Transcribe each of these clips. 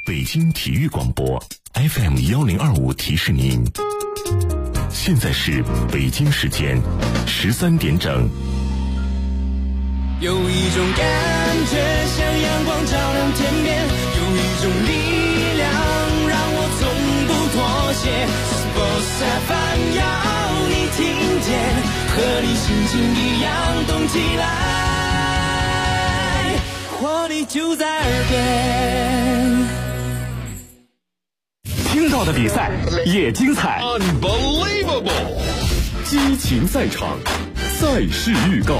北京体育广播 FM1025提示您，现在是北京时间13点整。 有一种感觉像阳光照亮天边，有一种力量让我从不妥协。Sports FM 要你听见，和你心情一样动起来，活力就在耳边。 听到的比赛也精彩 Unbelievable 激情赛场，赛事预告。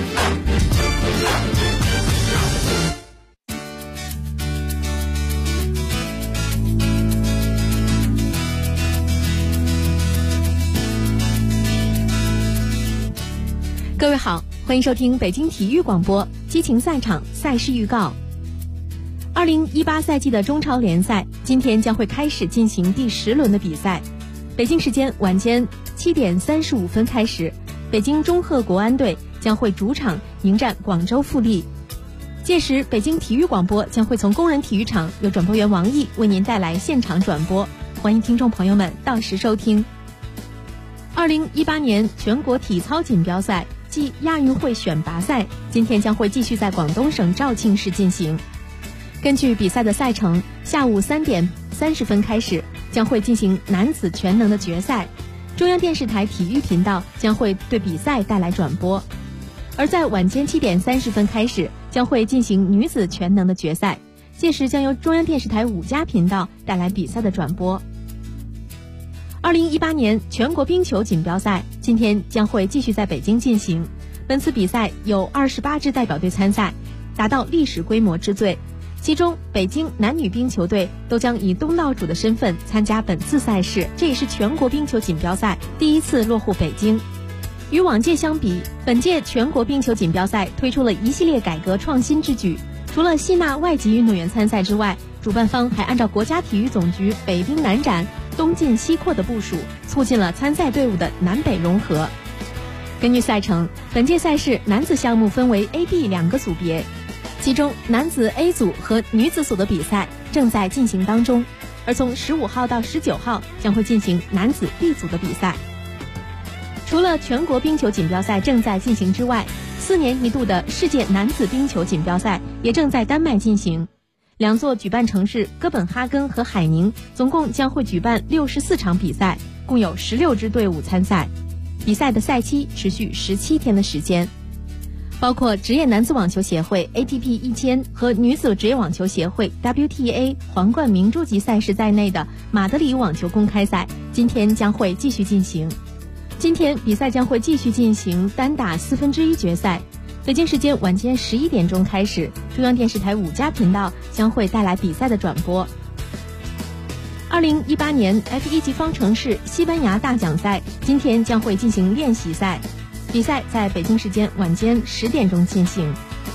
各位好，欢迎收听北京体育广播激情赛场赛事预告。2018赛季的中超联赛今天将会开始进行第10轮的比赛。北京时间晚间7点35分开始，北京中赫国安队将会主场迎战广州富力。届时北京体育广播将会从工人体育场由转播员王毅为您带来现场转播，欢迎听众朋友们到时收听。2018年全国体操锦标赛暨亚运会选拔赛今天将会继续在广东省肇庆市进行。根据比赛的赛程，下午3点30分开始将会进行男子全能的决赛，中央电视台体育频道将会对比赛带来转播。而在晚间7点30分开始将会进行女子全能的决赛，届时将由中央电视台5家频道带来比赛的转播。2018年全国冰球锦标赛今天将会继续在北京进行，本次比赛有28支代表队参赛，达到历史规模之最。其中北京男女冰球队都将以东道主的身份参加本次赛事，这也是全国冰球锦标赛第一次落户北京。与往届相比，本届全国冰球锦标赛推出了一系列改革创新之举，除了吸纳外籍运动员参赛之外，主办方还按照国家体育总局北冰南展东进西扩的部署，促进了参赛队伍的南北融合。根据赛程，本届赛事男子项目分为 A、B 2个组别，其中男子 A 组和女子组的比赛正在进行当中，而从15号到19号将会进行男子 B 组的比赛。除了全国冰球锦标赛正在进行之外，4年一度的世界男子冰球锦标赛也正在丹麦进行。2座举办城市哥本哈根和海宁总共将会举办64场比赛，共有16支队伍参赛。比赛的赛期持续17天的时间，包括职业男子网球协会 ATP 1000和女子职业网球协会 WTA 皇冠明珠级赛事在内的马德里网球公开赛今天将会继续进行。今天比赛将会继续进行单打1/4决赛，北京时间晚间11点钟开始，中央电视台5家频道将会带来比赛的转播。2018年 F1 级方程式西班牙大奖赛今天将会进行练习赛，比赛在北京时间晚间10点钟进行。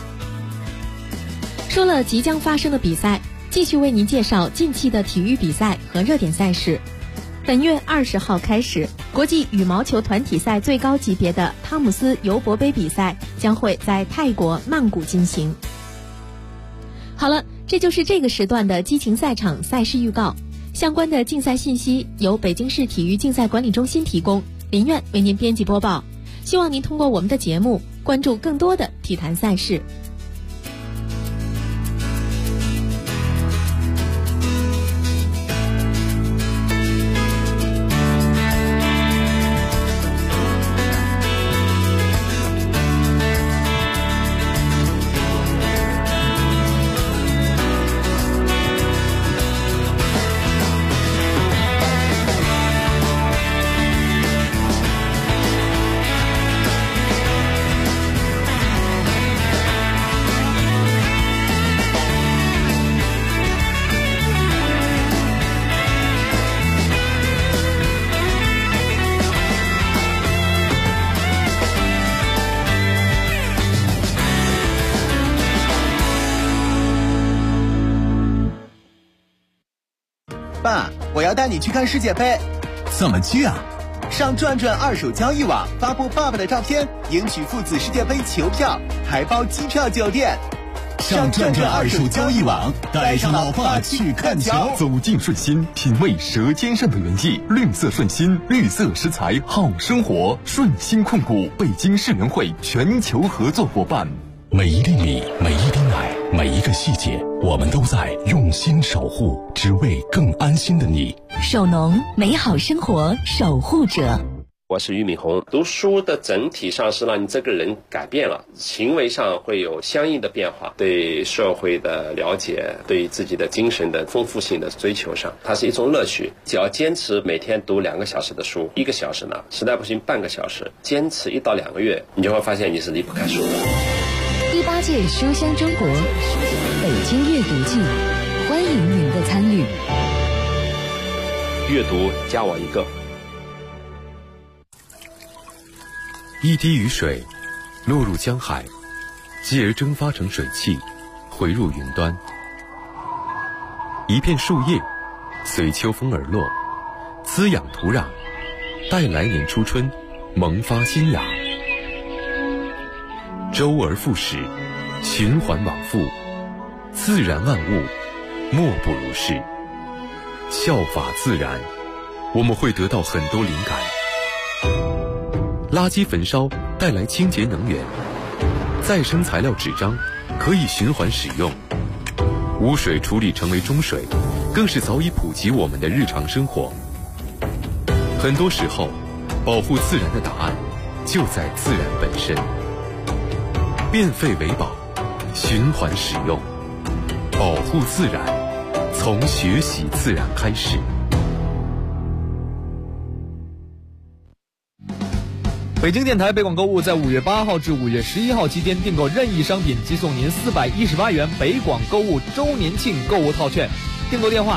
说了即将发生的比赛，继续为您介绍近期的体育比赛和热点赛事。本月20号开始，国际羽毛球团体赛最高级别的汤姆斯尤伯杯比赛将会在泰国曼谷进行。好了，这就是这个时段的激情赛场赛事预告。相关的竞赛信息由北京市体育竞赛管理中心提供，林苑为您编辑播报。希望您通过我们的节目关注更多的体坛赛事。 爸，我要带你去看世界杯。 怎么去啊？ 上转转二手交易网发布爸爸的照片，赢取父子世界杯球票，还包机票酒店。 上转转二手交易网，带上老爸去看桥。 走进顺心，品味舌尖上的原意。绿色顺心，绿色食材好生活。顺心控股，北京世联会全球合作伙伴。 每一粒米，每一滴奶，每一个细节，我们都在用心守护，只为更安心的你。 守农，美好生活守护者。 我是俞敏洪。读书的整体上是让你这个人改变了，行为上会有相应的变化，对社会的了解，对自己的精神的丰富性的追求上，它是一种乐趣。只要坚持每天读2个小时的书，1个小时呢，实在不行半个小时，坚持1到2个月，你就会发现你是离不开书的。 18届书香中国北京阅读季，欢迎您的参与。 阅读加我一个。 一滴雨水落入江海，继而蒸发成水汽，回入云端。一片树叶随秋风而落，滋养土壤，待来年初春萌发新芽。周而复始，循环往复，自然万物莫不如是。效法自然，我们会得到很多灵感。垃圾焚烧带来清洁能源，再生材料纸张可以循环使用，污水处理成为中水，更是早已普及我们的日常生活。很多时候，保护自然的答案就在自然本身。变废为宝，循环使用，保护自然，从学习自然开始。 北京电台北广购物在5月8号至5月11号期间订购任意商品即送您418元北广购物周年庆购物套券。订购电话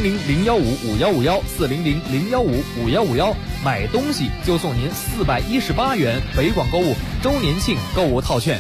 400-015-5151，400-015-5151，买东西就送您418元北广购物周年庆购物套券。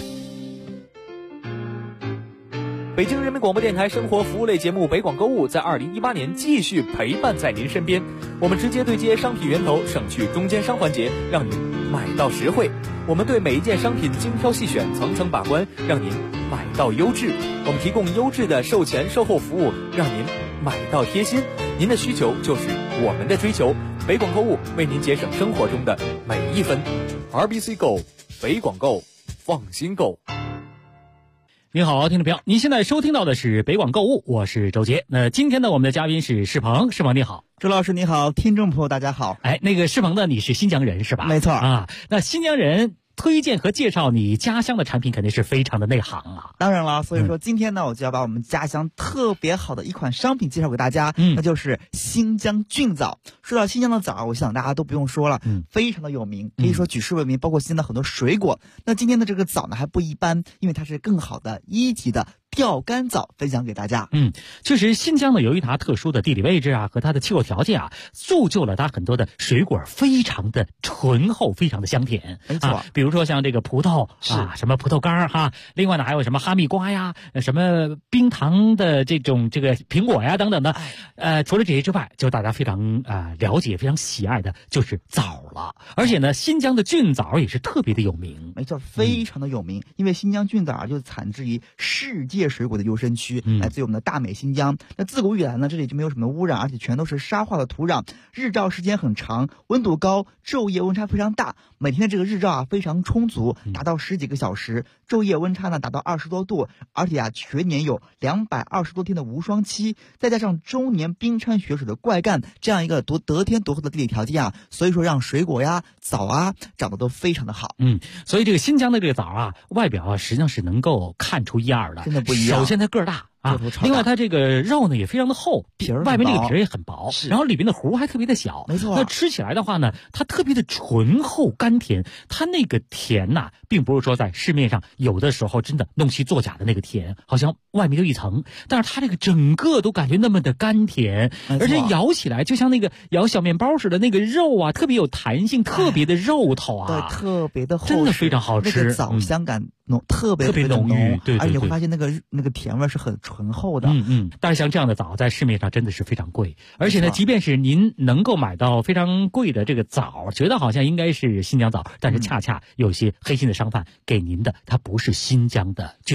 北京人民广播电台生活服务类节目北广购物在2018年继续陪伴在您身边，我们直接对接商品源头，省去中间商环节，让您买到实惠。我们对每一件商品精挑细选，层层把关，让您买到优质。我们提供优质的售前售后服务，让您买到贴心。您的需求就是我们的追求，北广购物为您节省生活中的每一分。RBC Go， 北广购，放心购。 您好，听众朋友，您现在收听到的是北广购物，我是周杰。那今天呢，我们的嘉宾是世鹏，世鹏你好。 周老师你好，听众朋友大家好。 哎，那个世鹏呢，你是新疆人是吧？ 没错啊。那新疆人推荐和介绍你家乡的产品肯定是非常的内行啊。 当然了，所以说今天呢，我就要把我们家乡特别好的一款商品介绍给大家，那就是新疆菌枣。说到新疆的枣，我想大家都不用说了，非常的有名，可以说举世闻名，包括新疆的很多水果。那今天的这个枣呢还不一般，因为它是更好的1级的钓竿枣，分享给大家。 确实新疆呢由于它特殊的地理位置啊和它的气候条件啊，铸就了它很多的水果非常的醇厚，非常的香甜。 没错， 比如说像这个葡萄啊，什么葡萄干哈，另外呢还有什么哈密瓜呀，什么冰糖的这个苹果呀等等的。除了这些之外，就大家非常了解、非常喜爱的就是枣了。而且呢，新疆的菌枣也是特别的有名。 没错，非常的有名，因为新疆菌枣就产自于世界水果的优生区，来自于我们的大美新疆。那自古以来呢，这里就没有什么污染，而且全都是沙化的土壤，日照时间很长，温度高，昼夜温差非常大。每天的这个日照啊非常充足，达到10几个小时，昼夜温差呢达到20多度，而且全年有220多天的无霜期，再加上终年冰川雪水的灌溉，这样一个得天独厚的地理条件啊，所以说让水果呀、枣啊长得都非常的好。 所以这个新疆的这个枣啊，外表啊实际上是能够看出一二的， 真的不一样。 首先它个儿大。另外它这个肉呢也非常的厚，外面这个皮也很薄，然后里面的核还特别的小。 没错。 那吃起来的话呢，它特别的醇厚甘甜，它那个甜呐，并不是说在市面上有的时候真的弄虚作假的那个甜，好像外面有一层，但是它这个整个都感觉那么的甘甜，而且咬起来就像那个咬小面包似的，那个肉啊特别有弹性，特别的肉头啊， 对，特别的厚实， 真的非常好吃。 那个枣香感特别浓郁，对， 而且你会发现那个甜味是很醇厚的。 但是像这样的枣在市面上真的是非常贵，而且呢，即便是您能够买到非常贵的这个枣，觉得好像应该是新疆枣，但是恰恰有些黑心的商贩给您的它不是新疆的菌枣。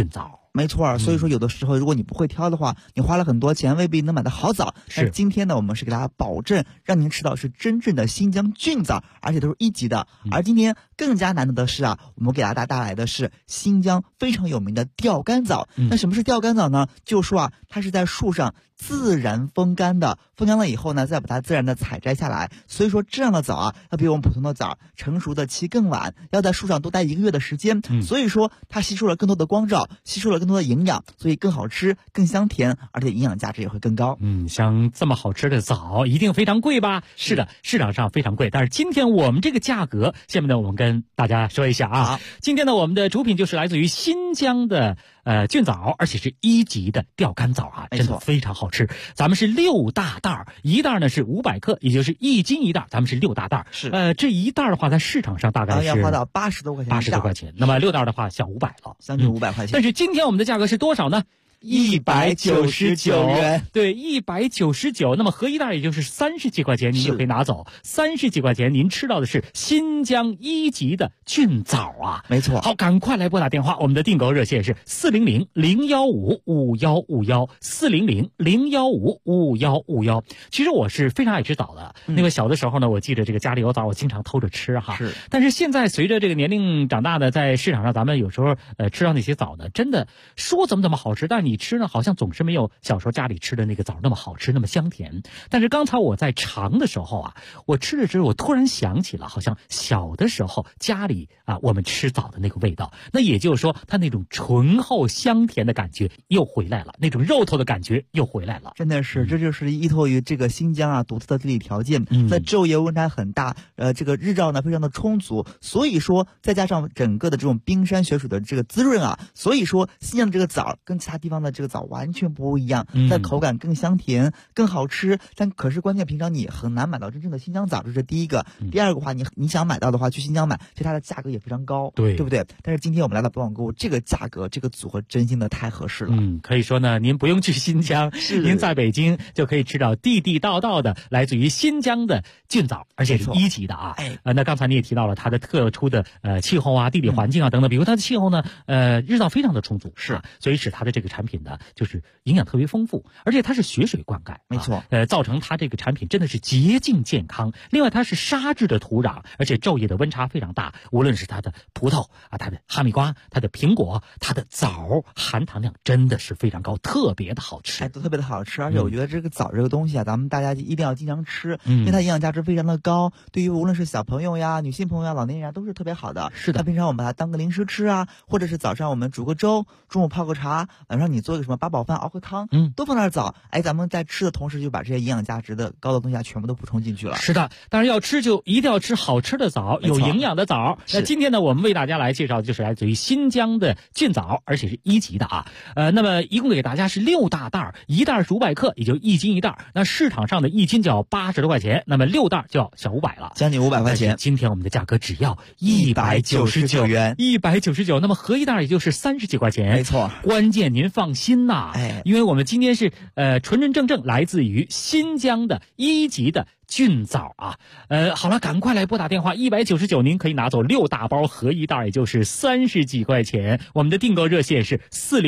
没错，所以说有的时候如果你不会挑的话，你花了很多钱未必能买到好枣。但是今天呢，我们是给大家保证让您吃到是真正的新疆菌枣，而且都是1级的。而今天更加难得的是啊，我们给大家带来的是新疆非常有名的钓竿枣。那什么是钓竿枣呢？就说啊，它是在树上自然风干的，风干了以后呢，再把它自然的采摘下来。所以说这样的枣啊，要比我们普通的枣成熟的期更晚，要在树上多待1个月的时间。所以说它吸收了更多的光照，吸收了更多的营养，所以更好吃、更香甜，而且营养价值也会更高。 像这么好吃的枣一定非常贵吧？是的，市场上非常贵。但是今天我们这个价格，下面呢我们跟大家说一下啊。今天呢我们的主品就是来自于新疆的菌枣，而且是1级的钓竿枣啊，真的非常好吃。咱们是6大袋，一袋呢是500克，也就是1斤一袋，咱们是6大袋。 是这一袋的话，在市场上大概是要花到80多块钱。 80多块钱。那么6袋的话，小500了， 将近500块钱。 但是今天我们的价格是多少呢？199元，对，199。那么合一袋也就是30几块钱，您就可以拿走。30几块钱，您吃到的是新疆1级的菌枣啊， 没错。 好，赶快来拨打电话，我们的订购热线是400-015-5151，400-015-5151。其实我是非常爱吃枣的，因为小的时候呢，我记得这个家里有枣，我经常偷着吃哈。 是。 但是现在随着这个年龄长大呢，在市场上咱们有时候吃到那些枣呢，真的说怎么好吃，但你吃呢，好像总是没有小时候家里吃的那个枣那么好吃，那么香甜。但是刚才我在尝的时候啊，我吃着吃着，我突然想起了，好像小的时候家里啊，我们吃枣的那个味道。那也就是说，它那种醇厚香甜的感觉又回来了，那种肉头的感觉又回来了。 真的是，这就是依托于这个新疆啊独特的地理条件，在昼夜温差很大，这个日照呢非常的充足，所以说再加上整个的这种冰山雪水的这个滋润啊，所以说新疆的这个枣跟其他地方的这个枣完全不一样，在口感更香甜、更好吃。但可是关键平常你很难买到真正的新疆枣，这是第一个。第二个话，你想买到的话，去新疆买，其实它的价格也非常高，对不对？但是今天我们来到北广购物，这个价格这个组合真心的太合适了。 可以说呢，您不用去新疆，您在北京就可以吃到地地道道的来自于新疆的菌枣，而且是1级的啊。那刚才你也提到了它的特殊的气候啊、地理环境啊等等，比如它的气候呢，日照非常的充足， 是， 所以使它的这个产品呢，就是营养特别丰富，而且它是雪水灌溉， 没错， 造成它这个产品真的是洁净健康。另外，它是沙质的土壤，而且昼夜的温差非常大，无论是它的葡萄啊、它的哈密瓜、它的苹果、它的枣，含糖量真的是非常高，特别的好吃， 都特别的好吃。而且我觉得这个枣这个东西啊，咱们大家一定要经常吃，因为它营养价值非常的高，对于无论是小朋友呀、女性朋友呀、老年人呀都是特别好的。 是的， 那平常我们把它当个零食吃啊，或者是早上我们煮个粥，中午泡个茶，晚上你做个什么八宝饭熬个汤，都放点枣，咱们在吃的同时就把这些营养价值的高的东西啊全部都补充进去了。 是的，当然要吃就一定要吃好吃的枣，有营养的枣。那今天呢，我们为大家来介绍的就是来自于新疆的菌枣，而且是1级的啊。那么一共给大家是6大袋，一袋是500克，也就1斤一袋。那市场上的1斤就要80多块钱，那么6袋就要小500了， 将近500块钱。 今天我们的价格只要199元，199。那么合一袋也就是30几块钱， 没错。 关键您放心呐，因为我们今天是纯正来自于新疆的1级的菌枣啊。好了，赶快来拨打电话，199您可以拿走6大包合一袋，也就是30几块钱。我们的订购热线是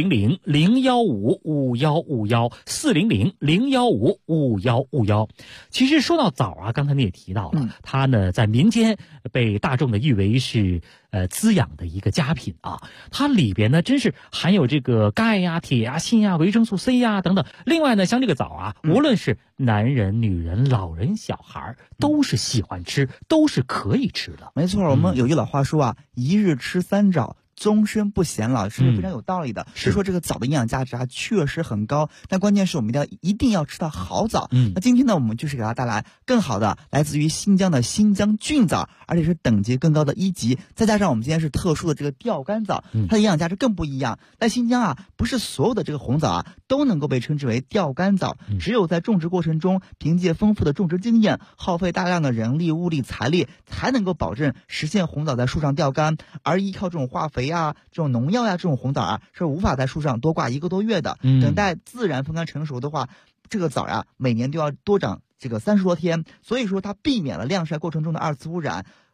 400-015-5151，400-015-5151。其实说到枣啊，刚才你也提到了，它呢在民间被大众的誉为是滋养的一个佳品啊。它里边呢真是含有这个钙呀、铁呀、锌呀、维生素 C 呀等等。另外呢，像这个枣啊，无论是男人、女人、老人、小孩都是喜欢吃，都是可以吃的。 没错，我们有句老话说啊，一日吃3枣，终身不显老，是非常有道理的。是说这个枣的营养价值啊，确实很高，但关键是我们一定要吃到好枣。那今天呢，我们就是给大家带来更好的，来自于新疆的新疆菌枣，而且是等级更高的1级，再加上我们今天是特殊的这个钓竿枣，它的营养价值更不一样。在新疆啊，不是所有的这个红枣啊都能够被称之为钓竿枣，只有在种植过程中，凭借丰富的种植经验，耗费大量的人力、物力、财力，才能够保证实现红枣在树上钓竿，而依靠这种化肥啊、这种农药呀、这种红枣啊，是无法在树上多挂1个多月的。等待自然风干成熟的话，这个枣呀，每年都要多长这个30多天，所以说它避免了晾晒过程中的2次污染。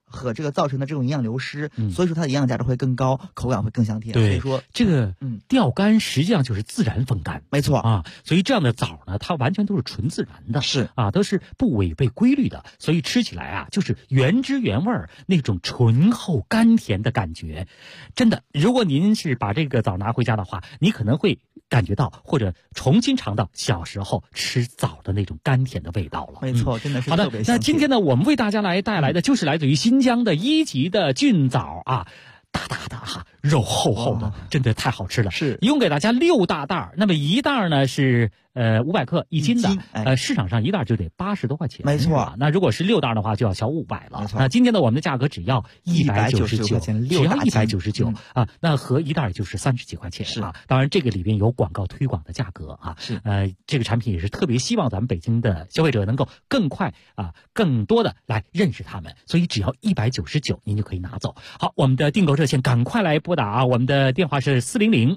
和这个造成的这种营养流失，所以说它的营养价值会更高，口感会更香甜。 对， 所以说这个钓竿实际上就是自然风干， 没错啊。所以这样的枣呢，它完全都是纯自然的， 是啊，都是不违背规律的，所以吃起来啊就是原汁原味儿那种醇厚甘甜的感觉。真的，如果您是把这个枣拿回家的话，你可能会感觉到或者重新尝到小时候吃枣的那种甘甜的味道了。 没错，真的是好的。那今天呢，我们为大家带来的就是来自于新疆的1级的菌枣啊，大大的哈，肉厚厚的，真的太好吃了。 是， 一共给大家6大袋，那么一袋呢是500克1斤的，市场上一袋就得80多块钱， 没错。 那如果是6袋的话，就要小500了。 没错。 那今天呢，我们的价格只要199 块钱， 只要199啊，那合一袋就是30几块钱啊。当然，这个里边有广告推广的价格啊。 是， 这个产品也是特别希望咱们北京的消费者能够更快啊、更多的来认识他们，所以只要199，您就可以拿走。好，我们的订购热线赶快来拨打啊，我们的电话是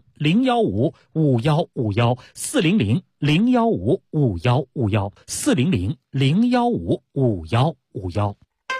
400-015-5151，400-015-5151，400-015-5151。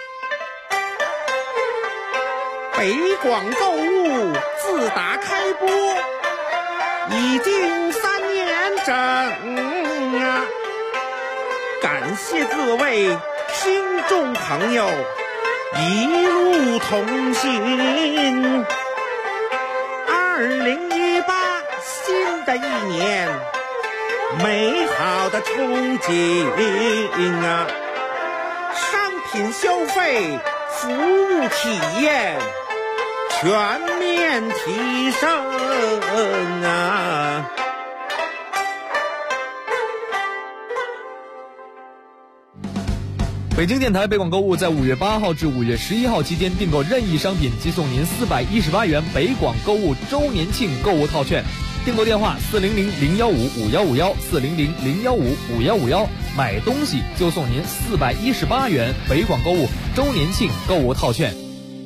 北广购物自打开播已经3年整啊，感谢各位听众朋友一路同行。2018新的一年，美好的憧憬啊，商品消费服务体验全面提升啊！ 北京电台北广购物在5月8号至5月11号期间订购任意商品，即送您418元北广购物周年庆购物套券。订购电话400-015-5151，400-015-5151，买东西就送您418元北广购物周年庆购物套券。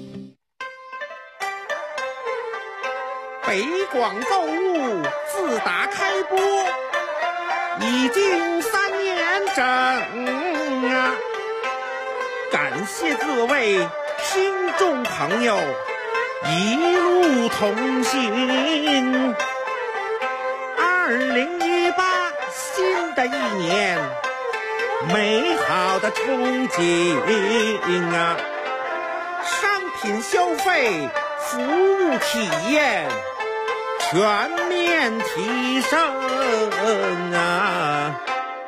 北广购物自打开播已经3年整啊，感谢各位听众朋友一路同行。2018新的一年，美好的憧憬啊，商品消费服务体验全面提升啊！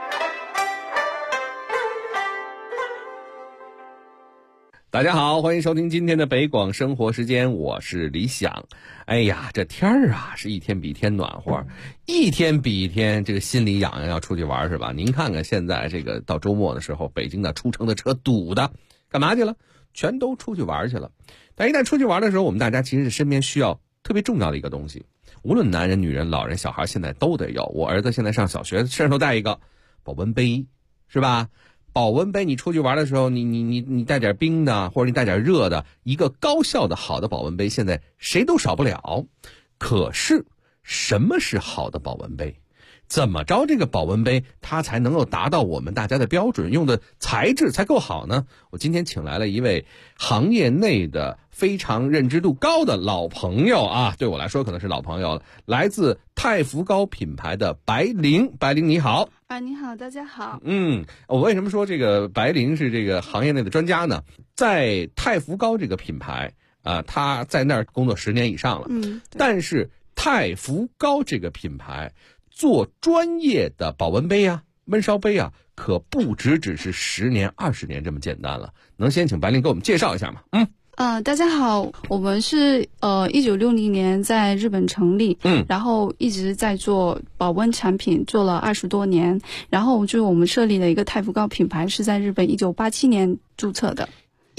大家好，欢迎收听今天的北广生活时间，我是李想。哎呀，这天儿啊是一天比一天暖和，一天比一天这个心里痒痒，要出去玩是吧？您看看现在这个到周末的时候，北京的出城的车堵的，干嘛去了？全都出去玩去了。但一旦出去玩的时候，我们大家其实是身边需要特别重要的一个东西，无论男人、女人、老人、小孩，现在都得有。我儿子现在上小学，身上都带一个保温杯，是吧？保温杯，你出去玩的时候，你带点冰的，或者你带点热的，一个高效的好的保温杯，现在谁都少不了。可是，什么是好的保温杯？怎么着这个保温杯它才能够达到我们大家的标准，用的材质才够好呢？我今天请来了一位行业内的非常认知度高的老朋友啊，对我来说可能是老朋友了，来自太福膏品牌的白灵。白灵你好。 你好，大家好。 我为什么说这个白灵是这个行业内的专家呢？在太福膏这个品牌他在那儿工作10年以上了。但是太福膏这个品牌做专业的保温杯啊、焖烧杯啊，可不只是10年、20年这么简单了。能先请白灵给我们介绍一下吗？ 大家好，我们是1960年在日本成立，然后一直在做保温产品，做了20多年。然后就我们设立了一个太福膏品牌，是在日本1987年注册的。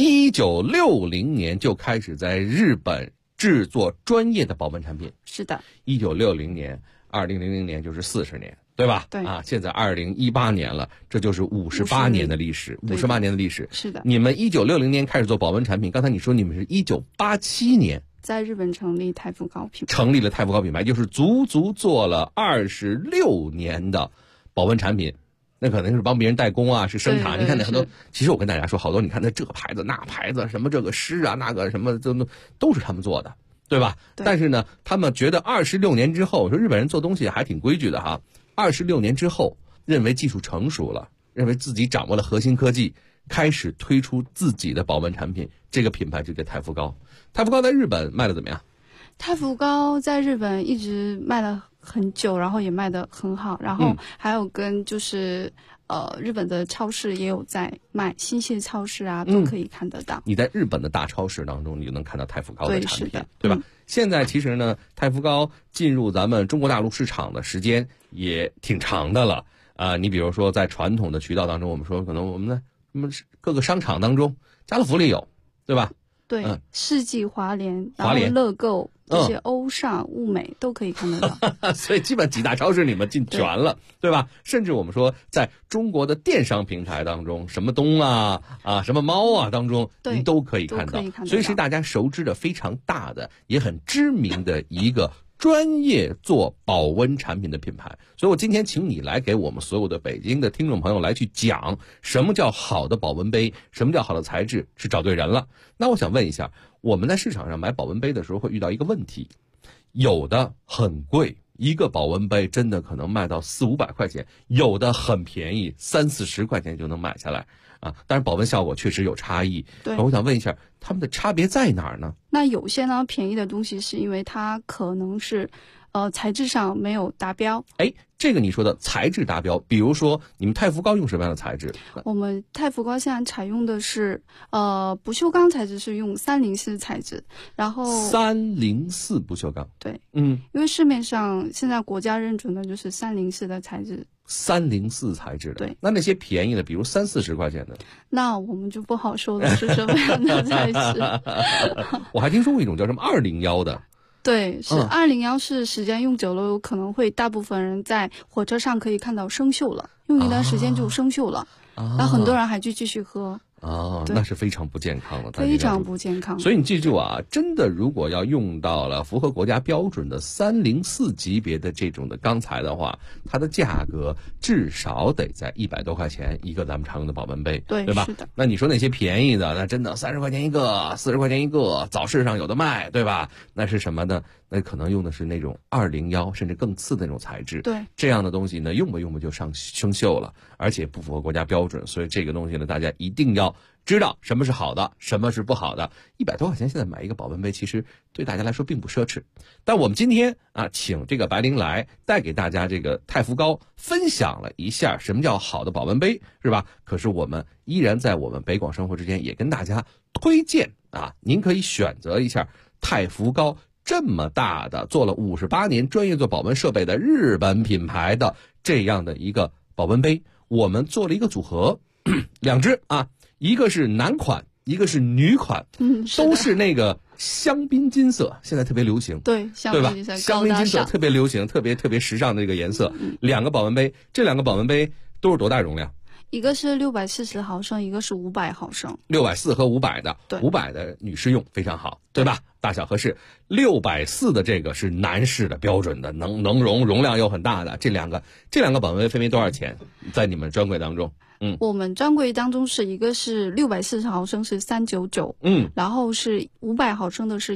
1960年就开始在日本制作专业的保温产品。 是的。 1960年，2000年就是40年。对吧？ 对啊，现在2018年了，这就是58年的历史，58年的历史。 是的。 你们1960年开始做保温产品，刚才你说你们是1987年在日本成立太福膏品牌， 成立了太福膏品牌，就是足足做了26年的保温产品， 那可能是帮别人代工啊，是生产。你看那很多，其实我跟大家说，好多你看那这个牌子那牌子，什么这个诗啊那个什么都是他们做的，对吧？但是呢，他们觉得26年之后，说日本人做东西还挺规矩的哈。26年之后，认为技术成熟了，认为自己掌握了核心科技，开始推出自己的保温产品。这个品牌就叫太福高。太福高在日本卖的怎么样？ 太福高在日本一直卖了很久，然后也卖得很好，然后还有跟就是日本的超市也有在卖，新泻超市啊都可以看得到。 你在日本的大超市当中，你就能看到太福高的产品，对吧？现在其实呢，太福高进入咱们中国大陆市场的时间也挺长的了啊。你比如说在传统的渠道当中，我们说可能我们的什么各个商场当中，家乐福里有，对吧？ 对，世纪华联，然后乐购这些欧尚、物美都可以看得到。 所以基本几大超市你们进全了，对吧？甚至我们说在中国的电商平台当中，什么东啊什么猫啊当中，您都可以看到。所以是大家熟知的非常大的，也很知名的一个专业做保温产品的品牌。所以我今天请你来给我们所有的北京的听众朋友来去讲什么叫好的保温杯，什么叫好的材质，是找对人了。那我想问一下，我们在市场上买保温杯的时候会遇到一个问题，有的很贵，一个保温杯真的可能卖到400-500块钱，有的很便宜，30-40块钱就能买下来啊。但是保温效果确实有差异。对，我想问一下，他们的差别在哪儿呢？ 那有些呢便宜的东西是因为它可能是材质上没有达标。 这个你说的材质达标，比如说你们太福高用什么样的材质？ 我们太福高现在采用的是不锈钢材质，是用304材质，然后 304不锈钢。 对，因为市面上现在国家认准的就是304的材质。 304材质的。 对， 那些便宜的，比如30-40块钱的， 那我们就不好说了是什么样的材质。 我还听说过一种叫什么201的。 对，是201，是时间用久了有可能会大部分人在火车上可以看到生锈了，用一段时间就生锈了，那很多人还去继续喝。 那是非常不健康的， 非常不健康。 所以你记住啊，真的如果要用到了符合国家标准的304级别的这种的钢材的话，它的价格至少得在100多块钱一个咱们常用的保温杯，对吧？是的。那你说那些便宜的，那真的30块钱一个，40块钱一个，早市上有的卖，对吧？那是什么呢？那可能用的是那种201甚至更次的那种材质。对，这样的东西呢，用不就生锈了，而且不符合国家标准。所以这个东西呢，大家一定要知道什么是好的，什么是不好的。100多块钱现在买一个保温杯，其实对大家来说并不奢侈。但我们今天请这个白灵来带给大家这个太福高分享了一下什么叫好的保温杯，是吧？可是我们依然在我们北广生活之间也跟大家推荐您可以选择一下太福高这么大的做了58年专业做保温设备的日本品牌的这样的一个保温杯。我们做了一个组合，2只一个是男款，一个是女款，都是那个香槟金色，现在特别流行，对吧？香槟金色特别流行，特别时尚的这个颜色。2个保温杯，这2个保温杯都是多大容量？ 一个是640毫升，一个是500毫升。640 和500的，500的女士用非常好，对吧？大小合适。640的这个是男士的标准的，能容量又很大的。这两个保温杯分别多少钱？在你们专柜当中？ 我们专柜当中是一个是640毫升是399，然后是500毫升的是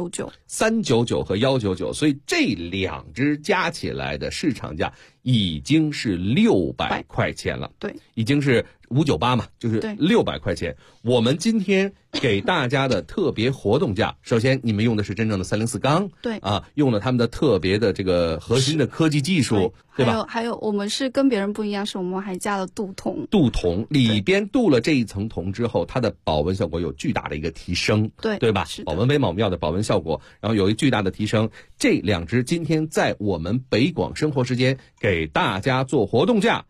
199，399 和199，所以这2只加起来的市场价已经是600块钱了，对，已经是598嘛，就是600块钱。我们今天给大家的特别活动价，首先你们用的是真正的304钢，对用了他们的特别的这个核心的科技技术，对吧？ 还有我们是跟别人不一样，是我们还加了镀铜， 里边镀了这一层铜之后，它的保温效果有巨大的一个提升，对吧？保温杯嘛，我们要的保温效果，然后有一巨大的提升。这2只今天在我们北广生活时间给大家做活动价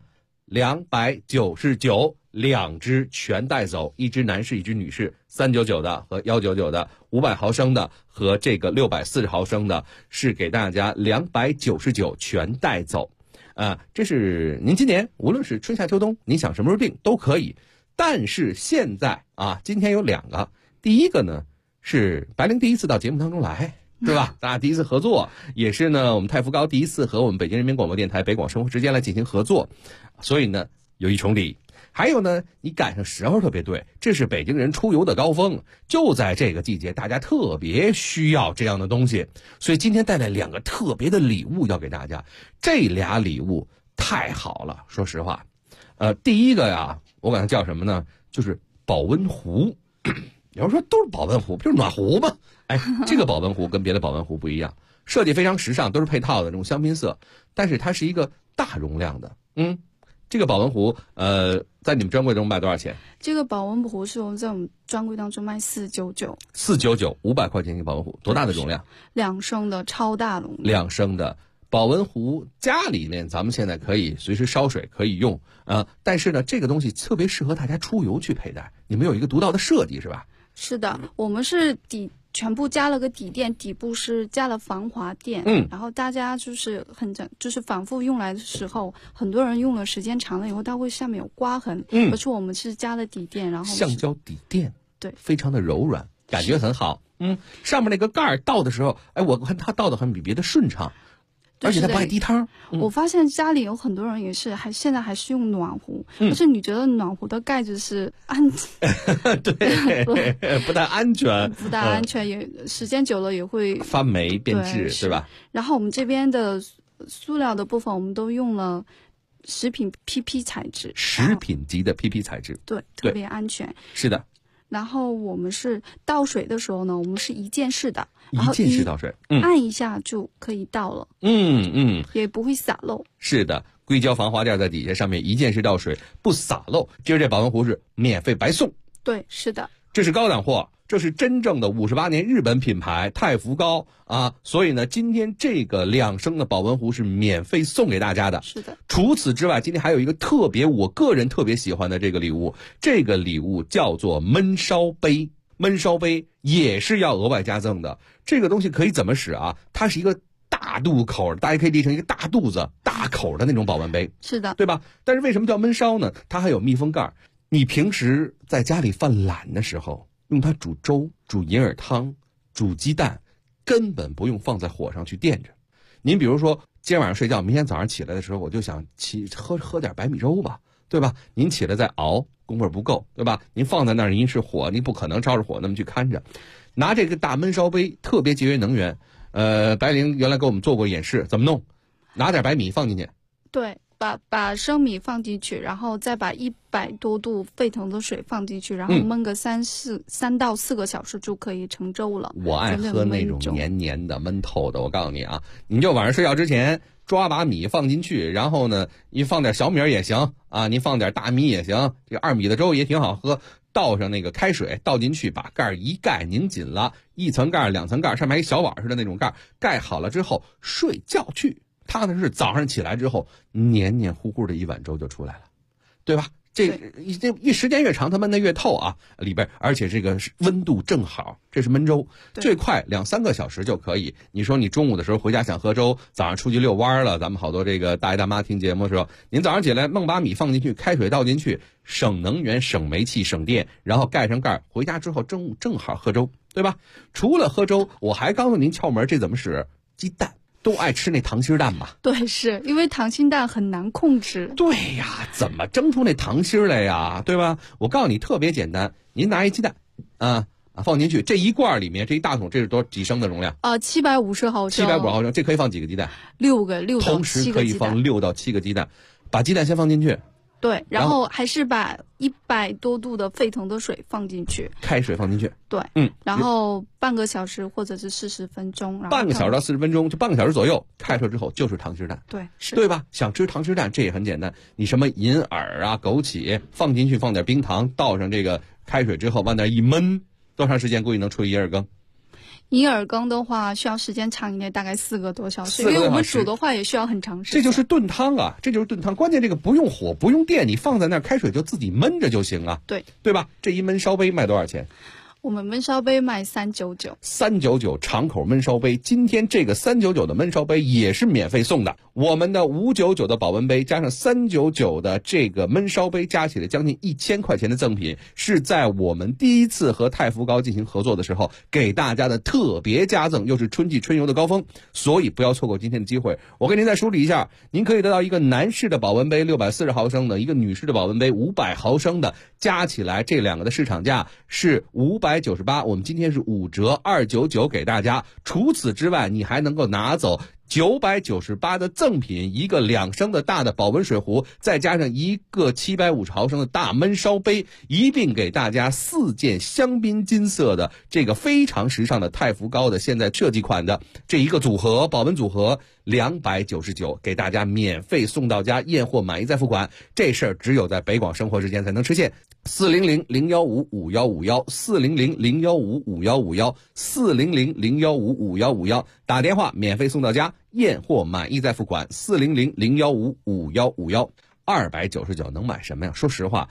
，299，2只全带走，一只男士，一只女士，399的和199的，500毫升的和这个640毫升的，是给大家299全带走。这是您今年无论是春夏秋冬，您想什么时候订都可以。但是现在今天有2个，第一个呢是白灵第一次到节目当中来，是吧？大家第一次合作，也是呢我们太福高第一次和我们北京人民广播电台北广生活时间来进行合作，所以呢有一重礼。还有呢，你赶上时候特别对，这是北京人出游的高峰，就在这个季节，大家特别需要这样的东西，所以今天带来2个特别的礼物要给大家。这俩礼物太好了，说实话，第一个呀，我管它叫什么呢？就是保温壶。有人说都是保温壶，不就是暖壶吗？哎，这个保温壶跟别的保温壶不一样，设计非常时尚，都是配套的这种香槟色，但是它是一个大容量的。这个保温壶，在你们专柜中卖多少钱？ 这个保温壶是我们在我们专柜当中卖499。 499，500块钱一个保温壶，多大的容量 ？2升的超大容量。 2升的保温壶，家里面咱们现在可以随时烧水，可以用但是呢，这个东西特别适合大家出游去佩戴。你们有一个独到的设计是吧？ 是的，我们是全部加了个底垫，底部是加了防滑垫，然后大家就是反复用来的时候，很多人用了时间长了以后，它会下面有刮痕，而且我们是加了底垫，然后橡胶底垫， 对， 非常的柔软，感觉很好。上面那个盖儿倒的时候，我看它倒的很比别的顺畅。而且它不爱滴汤。 我发现家里有很多人也是现在还是用暖壶，但是你觉得暖壶的盖子是对，不太安全， 不太安全，也时间久了也会发霉变质，对吧？ 然后我们这边的塑料的部分，我们都用了食品 PP 材质， 食品级的 PP 材质， 对，特别安全。 是的。 然后我们是倒水的时候呢，我们是一键式的， 一键式倒水， 按一下就可以倒了，也不会洒漏。 是的，硅胶防滑垫在底下，上面一键式倒水，不洒漏。今儿这保温壶是免费白送。 对，是的， 这是高档货，这是真正的58年日本品牌太福高啊！所以呢，今天这个2升的保温壶是免费送给大家的。 是的。 除此之外，今天还有一个我个人特别喜欢的这个礼物，这个礼物叫做焖烧杯。焖烧杯也是要额外加赠的。这个东西可以怎么使啊？它是一个大肚口，大家可以理成一个大肚子、大口的那种保温杯。 是的， 对吧？但是为什么叫焖烧呢？它还有密封盖。你平时在家里犯懒的时候，用它煮粥、煮银耳汤、煮鸡蛋，根本不用放在火上去垫着。您比如说，今天晚上睡觉，明天早上起来的时候，我就想喝点白米粥吧，对吧？您起来再熬，功夫不够，对吧？您放在那儿，您是火，您不可能照着火那么去看着。拿这个大焖烧杯，特别节约能源。白灵原来给我们做过演示，怎么弄？拿点白米放进去， 对。把生米放进去，然后再把100多度沸腾的水放进去，然后焖个3到4个小时就可以成粥了。 我爱喝那种黏黏的、焖透的。我告诉你啊，你就晚上睡觉之前抓把米放进去，然后呢，你放点小米也行啊，你放点大米也行，这个2米的粥也挺好喝。倒上那个开水，倒进去，把盖一盖，拧紧了，1层盖、2层盖，上面一小碗似的那种盖，盖好了之后睡觉去。踏踏实实早上起来之后，黏黏糊糊的一碗粥就出来了，对吧？这时间越长，它焖得越透啊，里边而且这个温度正好，这是焖粥，最快2-3个小时就可以。你说你中午的时候回家想喝粥，早上出去遛弯了，咱们好多这个大爷大妈听节目的时候，您早上起来焖把米放进去，开水倒进去，省能源、省煤气、省电，然后盖上盖，回家之后中午正好喝粥，对吧？除了喝粥，我还告诉您窍门，这怎么使？鸡蛋。都爱吃那溏心蛋吧？ 对，是因为溏心蛋很难控制。 对呀，怎么蒸出那溏心来呀？对吧？我告诉你，特别简单，您拿一鸡蛋放进去，这一罐里面这一大桶，这是几升的容量 ？750毫升。 750毫升，这可以放几个鸡蛋 ？6到7个。 同时可以放6到7个鸡蛋，把鸡蛋先放进去。 对，然后还是把100多度的沸腾的水放进去， 开水放进去， 对，然后半个小时或者是40分钟， 半个小时到40分钟，就半个小时左右，开出来之后就是溏心蛋， 对，是， 对吧？想吃溏心蛋，这也很简单，你什么银耳啊、枸杞放进去，放点冰糖，倒上这个开水之后，往那一焖，多长时间估计能出一银耳羹？ 银耳羹的话需要时间长一点，大概4个多小时，因为我们煮的话也需要很长时间。 这就是炖汤啊，这就是炖汤。关键这个不用火，不用电，你放在那儿开水就自己焖着就行啊。 对， 对吧？这一焖烧杯卖多少钱？ 我们焖烧杯卖 399，399敞口焖烧杯。今天这个399的焖烧杯也是免费送的。我们的599的保温杯加上399的这个焖烧杯，加起来将近1000块钱的赠品，是在我们第一次和太福糕进行合作的时候给大家的特别加赠，又是春季春游的高峰，所以不要错过今天的机会。我给您再梳理一下，您可以得到一个男士的保温杯640毫升的，一个女士的保温杯500毫升的，加起来这两个的市场价是598，我们今天是5折299给大家。除此之外，你还能够拿走998的赠品，一个2升的大的保温水壶，再加上一个750毫升的大焖烧杯，一并给大家4件香槟金色的这个非常时尚的太福糕的现在设计款的这一个组合，保温组合299，给大家免费送到家，验货满意再付款。这事儿只有在北广生活之间才能实现。400-015-5151，400-015-5151，400-015-5151，打电话免费送到家，验货满意再付款。400-015-5151，299能买什么呀？说实话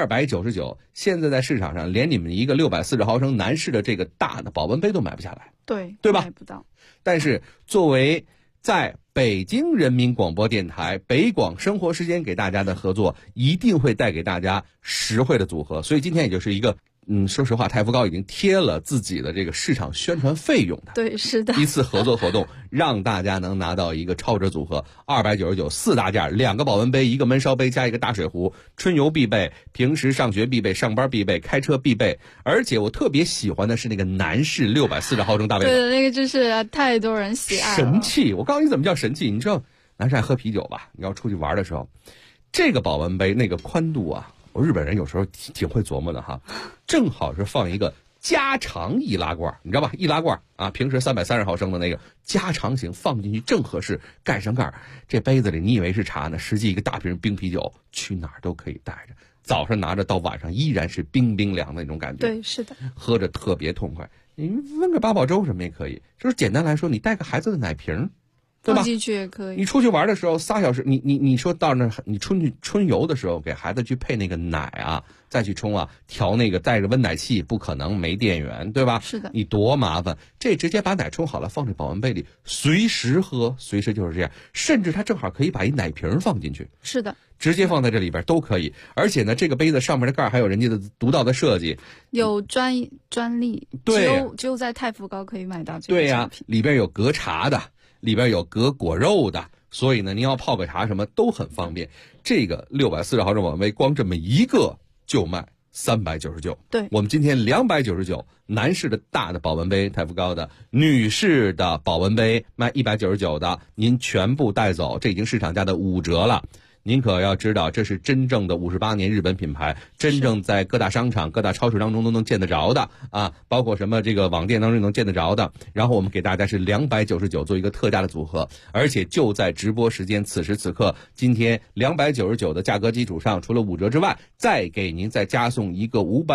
，299现在在市场上连你们一个640毫升男士的这个大的保温杯都买不下来，对吧？ 买不到。 但是作为在北京人民广播电台北广生活时间给大家的合作，一定会带给大家实惠的组合。所以今天也就是一个说实话，太福糕已经贴了自己的这个市场宣传费用的， 对，是的， 一次合作活动，让大家能拿到一个超值组合，299，4大件，2个保温杯，一个焖烧杯，加一个大水壶，春游必备，平时上学必备，上班必备，开车必备。而且我特别喜欢的是那个男士640毫升大杯， 对，那个就是太多人喜爱了， 神器。我告诉你怎么叫神器，你知道男士爱喝啤酒吧？你要出去玩的时候，这个保温杯那个宽度啊，我日本人有时候挺会琢磨的哈，正好是放一个加长易拉罐，你知道吧？易拉罐啊，平时330毫升的那个加长型放进去正合适，盖上盖。这杯子里你以为是茶呢，实际一个大瓶冰啤酒，去哪儿都可以带着，早上拿着到晚上依然是冰冰凉的那种感觉。 对，是的， 喝着特别痛快。你温个八宝粥什么也可以，就是简单来说，你带个孩子的奶瓶，对吧？ 放进去也可以。 你出去玩的时候3小时，你说到那你春游的时候给孩子去配那个奶啊，再去冲啊，调那个带着温奶器，不可能没电源，对吧？ 是的。 你多麻烦，这直接把奶冲好了放在保温杯里，随时喝，随时就是这样。甚至它正好可以把一奶瓶放进去。 是的。 直接放在这里边都可以，而且呢，这个杯子上面的盖还有人家的独到的设计， 有专利， 对， 只有在太福糕可以买到这个对呀，里边有隔茶的，里边有隔果肉的，所以呢，您要泡个茶什么都很方便。这个640毫升保温杯，光这么一个就卖399。 对， 我们今天299，男士的大的保温杯太福糕的，女士的保温杯卖199的，您全部带走，这已经市场价的5折了。您可要知道，这是真正的58年日本品牌，真正在各大商场、各大超市当中都能见得着的啊，包括什么这个网店当中能见得着的。然后我们给大家是299做一个特价的组合，而且就在直播时间，此时此刻，今天299的价格基础上，除了5折之外，再给您再加送一个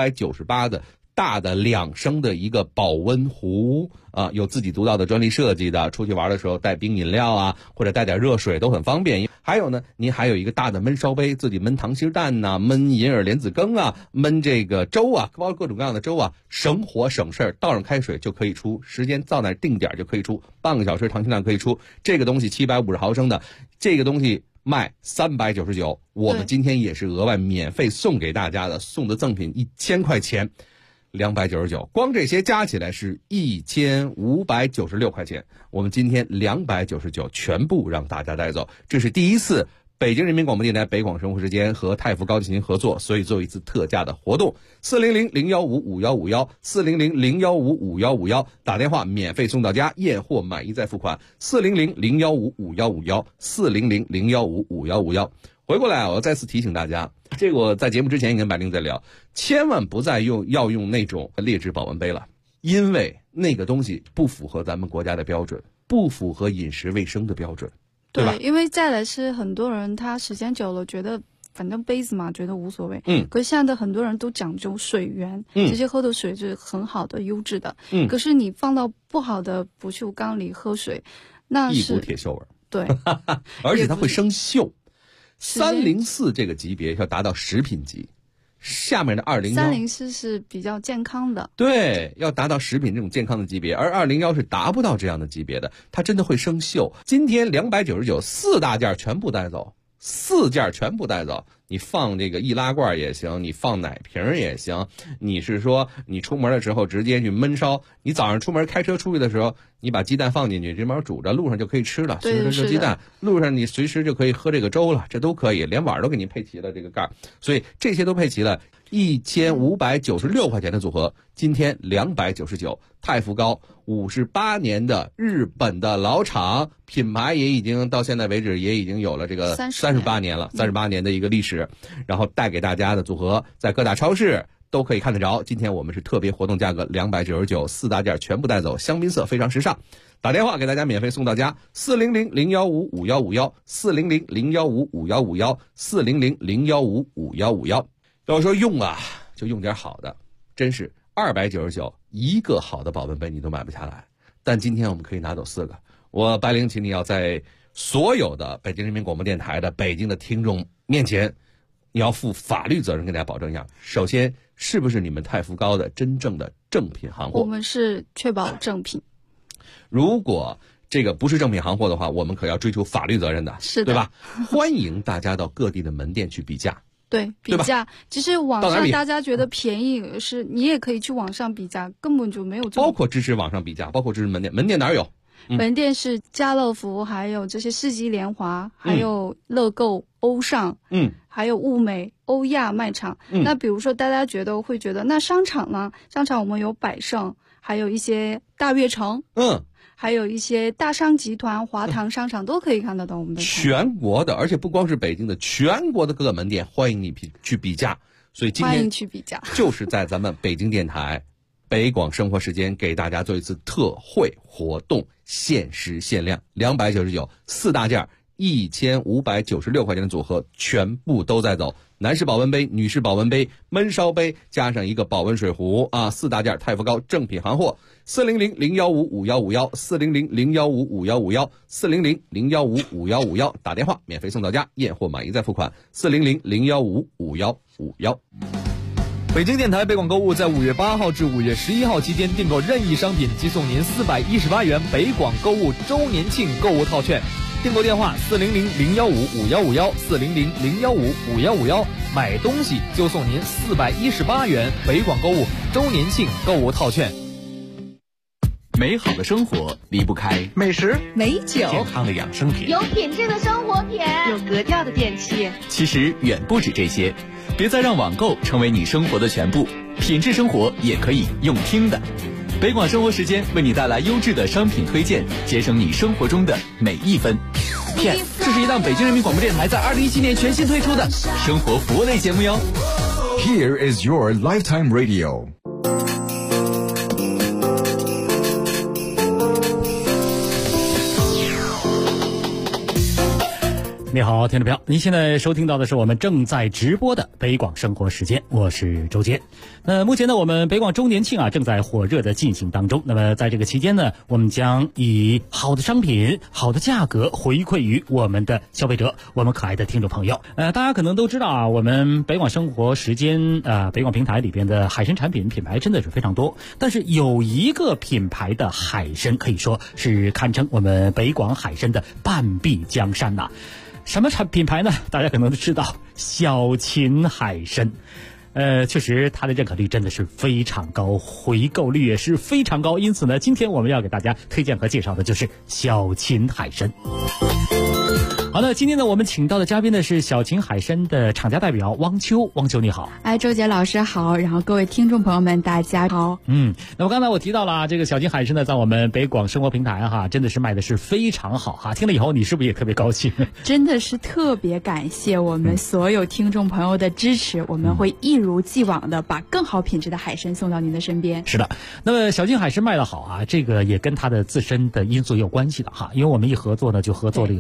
598的大的2升的一个保温壶啊，有自己独到的专利设计的，出去玩的时候带冰饮料啊，或者带点热水都很方便。还有呢，您还有一个大的焖烧杯，自己焖溏心蛋呐，焖银耳莲子羹啊，焖这个粥啊，包括各种各样的粥啊，省火省事儿，倒上开水就可以出，时间到那定点就可以出，半个小时溏心蛋可以出。这个东西750毫升的，这个东西卖399，我们今天也是额外免费送给大家的，送的赠品1000块钱。299，光这些加起来是1596块钱。我们今天299全部让大家带走，这是第一次北京人民广播电台北广生活时间和太福糕进行合作，所以做一次特价的活动。400-015-5151，400-015-5151，打电话免费送到家，验货满意再付款。400-015-5151，400-015-5151。回过来，我要再次提醒大家，这个我在节目之前也跟白灵在聊，千万不再要用那种劣质保温杯了，因为那个东西不符合咱们国家的标准，不符合饮食卫生的标准，对吧？ 因为再来是很多人他时间久了觉得反正杯子嘛，觉得无所谓。可是现在的很多人都讲究水源，这些喝的水是很好的、优质的。可是你放到不好的不锈钢里喝水，那是一股铁锈味。 对， 而且它会生锈。304这个级别要达到食品级下面的201。 304是比较健康的， 对，要达到食品这种健康的级别，而201是达不到这样的级别的，它真的会生锈。今天299 4大件全部带走，4件全部带走。你放这个易拉罐也行，你放奶瓶也行，你是说你出门的时候直接去焖烧，你早上出门开车出去的时候，你把鸡蛋放进去，这边煮着，路上就可以吃了，随时吃鸡蛋，路上你随时就可以喝这个粥了，这都可以，连碗都给你配齐了这个盖，所以这些都配齐了。1596块钱的组合，今天299。太福糕58年的日本的老厂，品牌也已经到现在为止也已经有了这个38年了，38年的一个历史，然后带给大家的组合，在各大超市都可以看得着。今天我们是特别活动价格299，4大件全部带走，香槟色非常时尚。打电话给大家免费送到家，400-015-5151，400-015-5151，400-015-5151。要说用啊，就用点好的，真是299一个好的保温杯你都买不下来，但今天我们可以拿走4个。我白灵请你要在所有的北京人民广播电台的北京的听众面前，你要负法律责任，跟大家保证一下。首先，是不是你们太福糕的真正的正品行货？ 我们是确保正品。 如果这个不是正品行货的话，我们可要追究法律责任的， 是的， 对吧？欢迎大家到各地的门店去比价。 对，比价，其实网上大家觉得便宜，是你也可以去网上比价，根本就没有这么。 包括支持网上比价，包括支持门店，门店哪有？ 门店是家乐福，还有这些世纪联华，还有乐购、欧尚，还有物美、欧亚卖场。那比如说大家会觉得那商场呢？商场我们有百盛，还有一些大悦城，还有一些大商集团、华堂商场都可以看得到我们的全国的，而且不光是北京的，全国的各个门店欢迎你去比价。所以今天欢迎去比价， 就是在咱们北京电台北广生活时间给大家做一次特惠活动，限时限量299 4大件，1596块钱的组合全部都在走。男士保温杯、女士保温杯、焖烧杯，加上一个保温水壶啊，4大件太福糕正品行货，400-015-5151，400-015-5151，400-015-5151，打电话免费送到家，验货满意再付款，400-015-5151。 北京电台北广购物在5月8号至5月11号期间订购任意商品，即送您418元北广购物周年庆购物套券。订购电话400-015-5151，400-015-5151，买东西就送您418元北广购物周年庆购物套券。 美好的生活离不开美食、 美酒、 健康的养生品、 有品质的生活品、 有格调的电器。 其实远不止这些，别再让网购成为你生活的全部，品质生活也可以用听的。北广生活时间为你带来优质的商品推荐，节省你生活中的每一分。Yes， 这是一档北京人民广播电台在2017年全新推出的生活服务类节目哟。 Here is your lifetime radio。 你好，听众朋友，您现在收听到的是我们正在直播的北广生活时间，我是周杰。那目前呢，我们北广周年庆正在火热的进行当中。那么在这个期间呢，我们将以好的商品、好的价格回馈于我们的消费者，我们可爱的听众朋友。大家可能都知道我们北广生活时间北广平台里边的海参产品品牌真的是非常多，但是有一个品牌的海参可以说是堪称我们北广海参的半壁江山呐。什么品牌呢？大家可能都知道，小秦海参。确实它的认可率真的是非常高，回购率也是非常高，因此呢，今天我们要给大家推荐和介绍的就是小秦海参。好的，今天呢，我们请到的嘉宾呢是小秦海参的厂家代表汪秋。汪秋你好。 周杰老师好，然后各位听众朋友们大家好。 那么刚才我提到了这个小秦海参呢，在我们北广生活平台真的是卖的是非常好听了以后你是不是也特别高兴？ 真的是特别感谢我们所有听众朋友的支持，我们会一如既往的把更好品质的海参送到您的身边。 是的，那么小秦海参卖得好这个也跟它的自身的因素也有关系的因为我们一合作呢就合作了有3-4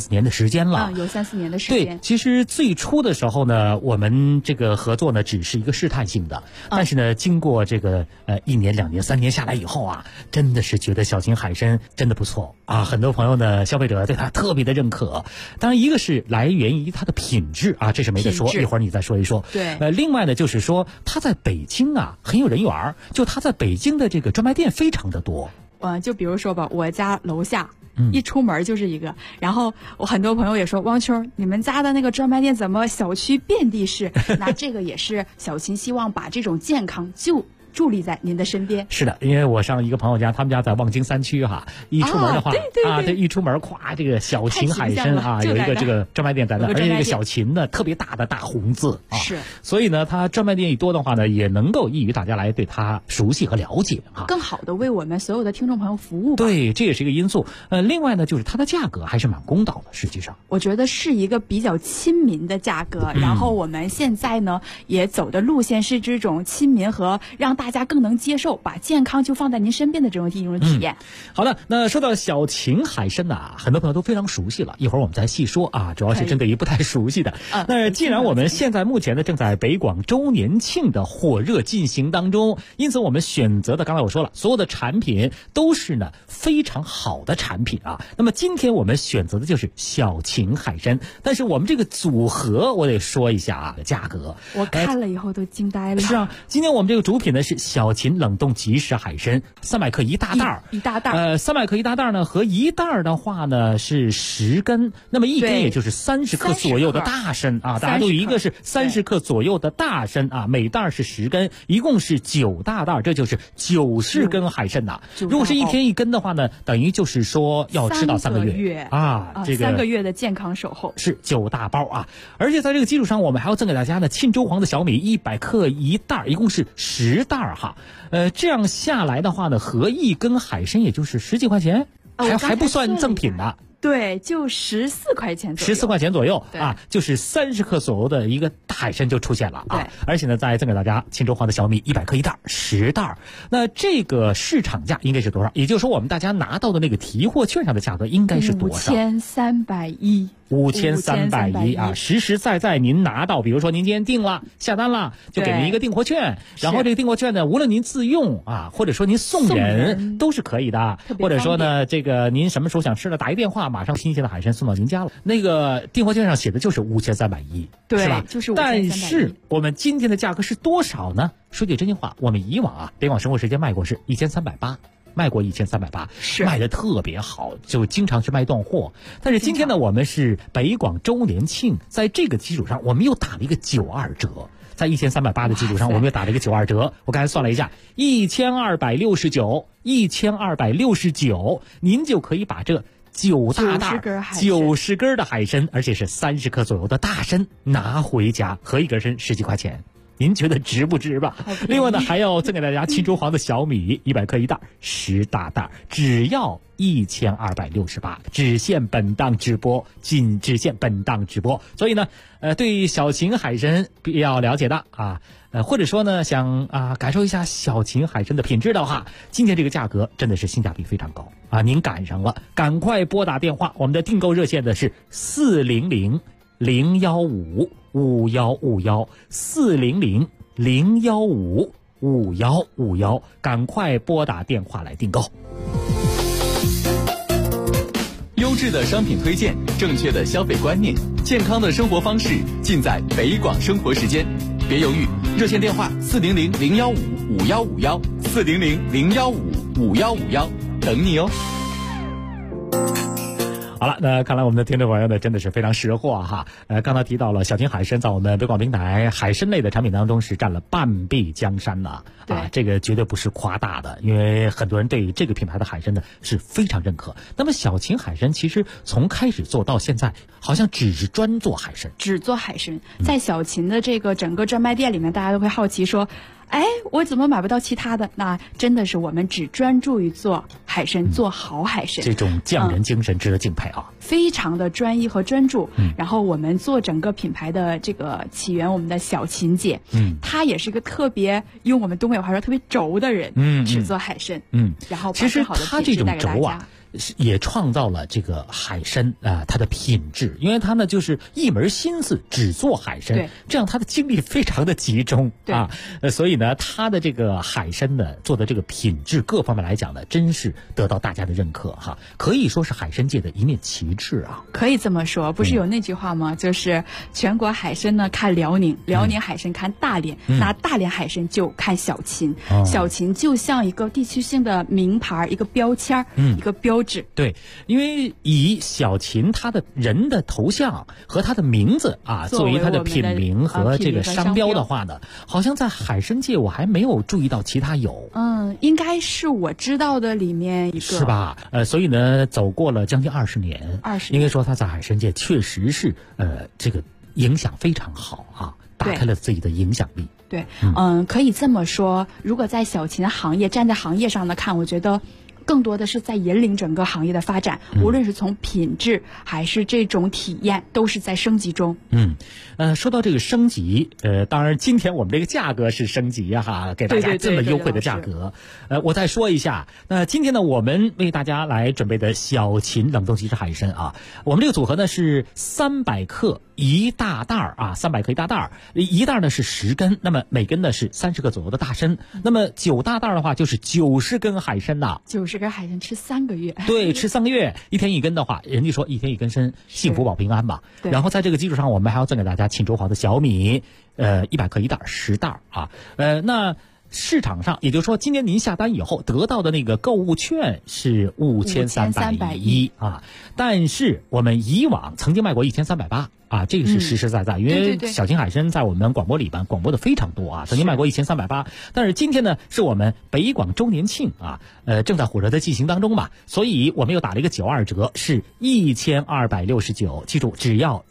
3-4年的时间了。 有3-4年的时间。 对，其实最初的时候呢，我们这个合作呢只是一个试探性的，但是呢，经过这个1年、2年、3年下来以后啊，真的是觉得小秦海参真的不错啊，很多朋友呢，消费者对它特别的认可。当然，一个是来源于它的品质啊，这是没得说，一会儿你再说一说。 对， 另外呢，就是说它在北京啊很有人缘，就它在北京的这个专卖店非常的多。 就比如说吧，我家楼下一出门就是一个，然后我很多朋友也说，汪秋，你们家的那个专卖店怎么小区遍地是？那这个也是小秦希望把这种健康就伫立在您的身边。 是的，因为我上一个朋友家，他们家在望京3区哈，一出门的话对， 一出门咵，这个小秦海参啊，有一个这个专卖店在那，而且这个小秦呢特别大的大红字啊， 是， 所以呢，它专卖店一多的话呢，也能够益于大家来对它熟悉和了解啊， 更好的为我们所有的听众朋友服务吧。 对，这也是一个因素。另外呢，就是它的价格还是蛮公道的，实际上我觉得是一个比较亲民的价格。然后我们现在呢也走的路线是这种亲民和让大家更能接受，把健康就放在您身边的这种体验。 好的，那说到小秦海参呢，很多朋友都非常熟悉了，一会儿我们再细说啊，主要是针对于不太熟悉的。那既然我们现在目前呢正在北广周年庆的火热进行当中，因此我们选择的刚才我说了，所有的产品都是呢非常好的产品啊。那么今天我们选择的就是小秦海参，但是我们这个组合我得说一下啊，价格我看了以后都惊呆了。 是啊，今天我们这个主品呢是小秦冷冻即食海参，300克一大袋一大袋 ，300克一大袋呢，和一袋的话呢是10根，那么一根也就是30克左右的大参啊，大家都一个是30克左右的大参啊，每袋是10根，一共是9大袋，这就是90根海参呐。如果是1天1根的话呢，等于就是说要吃到3个月啊，这个 3个月的健康守候是9大包啊，而且在这个基础上，我们还要赠给大家呢沁州黄的小米100克一袋，一共是10袋哈。这样下来的话呢，合一根海参也就是10几块钱，还不算赠品的。 对，就14块钱左右 ，14块钱左右啊，就是30克左右的一个大海参就出现了啊！而且呢，再赠给大家沁州黄的小米100克一袋，10袋。那这个市场价应该是多少？也就是说，我们大家拿到的那个提货券上的价格应该是多少 ？5310。 5310啊，实实在在您拿到，比如说您今天订了下单了，就给您一个订货券，然后这个订货券呢，无论您自用啊，或者说您送人都是可以的，或者说呢，这个您什么时候想吃了，打一电话，马上新鲜的海参送到您家了。那个订货券上写的就是5310， 对， 是吧？ 就是5310。 但是我们今天的价格是多少呢？说句真心话，我们以往啊，北广生活时间卖过是1380。卖过1380，是卖的特别好，就经常是卖断货。但是今天呢，我们是北广周年庆，在这个基础上，我们又打了一个92折，在1380的基础上，我们又打了一个92折。我刚才算了一下，1269，您就可以把这9大袋90根的海参，而且是30克左右的大参拿回家，合一根参10几块钱。您觉得值不值吧？另外呢，还要赠给大家沁州黄的小米100克一袋，10大袋，只要1268，只限本档直播，仅只限本档直播。所以呢，对小秦海参比较了解的啊，或者说呢想感受一下小秦海参的品质的话，今天这个价格真的是性价比非常高啊！您赶上了，赶快拨打电话，我们的订购热线的是400-015-5151，400-015-5151，赶快拨打电话来订购。 优质的商品推荐，正确的消费观念，健康的生活方式，尽在北广生活时间。别犹豫，热线电话400-015-5151，400-015-5151，等你哦。 好了，那看来我们的听众朋友呢真的是非常识货哈。刚才提到了小秦海参在我们北广平台海参类的产品当中是占了半壁江山呐，这个绝对不是夸大的，因为很多人对于这个品牌的海参呢是非常认可。那么小秦海参其实从开始做到现在，好像只是专做海参， 只做海参。在小秦的这个整个专卖店里面，大家都会好奇说，我怎么买不到其他的？那真的是我们只专注于做海参，做好海参。 这种匠人精神值得敬佩啊！ 非常的专一和专注。然后我们做整个品牌的这个起源，我们的小秦姐，她也是一个特别用我们东北话说特别轴的人，只做海参。然后其实她这种轴啊， 也创造了这个海参它的品质，因为它呢就是一门心思只做海参，这样它的精力非常的集中啊，所以呢它的这个海参呢做的这个品质各方面来讲呢，真是得到大家的认可哈，可以说是海参界的一面旗帜啊。 可以这么说，不是有那句话吗？就是全国海参呢看辽宁，辽宁海参看大连，那大连海参就看小秦，小秦就像一个地区性的名牌，一个标签，一个标志。 对，因为以小秦他的人的头像和他的名字啊作为他的品名和这个商标的话呢，好像在海参界我还没有注意到其他有。 应该是我知道的里面一个， 是吧？所以呢，走过了将近20年，应该说他在海参界确实是这个影响非常好啊，打开了自己的影响力。 对，可以这么说，如果在小秦行业站在行业上的看，我觉得更多的是在引领整个行业的发展，无论是从品质还是这种体验，都是在升级中。 说到这个升级，当然今天我们这个价格是升级呀哈，给大家这么优惠的价格。我再说一下，那今天呢，我们为大家来准备的小秦冷冻即食海参啊，我们这个组合呢是300克一大袋啊，300克一大袋，一袋呢是10根，那么每根呢是30克左右的大参，那么9大袋的话就是90根海参呐 ，90根海参吃3个月， 对，吃3个月，1天1根的话，人家说1天1根参，幸福保平安嘛。然后在这个基础上，我们还要赠给大家沁州黄的小米，100克一袋，10袋啊，那市场上，也就是说，今年您下单以后得到的那个购物券是5310啊，但是我们以往曾经卖过1380啊，这个是实实在在，因为小秦海参在我们广播里边广播的非常多啊，曾经卖过1380，但是今天呢是我们北广周年庆啊，正在火热的进行当中嘛，所以我们又打了一个92折，是1269，记住只要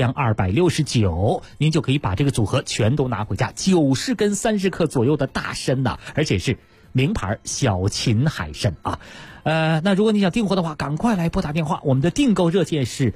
1269，您就可以把这个组合全都拿回家，90根30克左右的大参呐，而且是名牌小秦海参啊。那如果你想订货的话，赶快来拨打电话，我们的订购热线是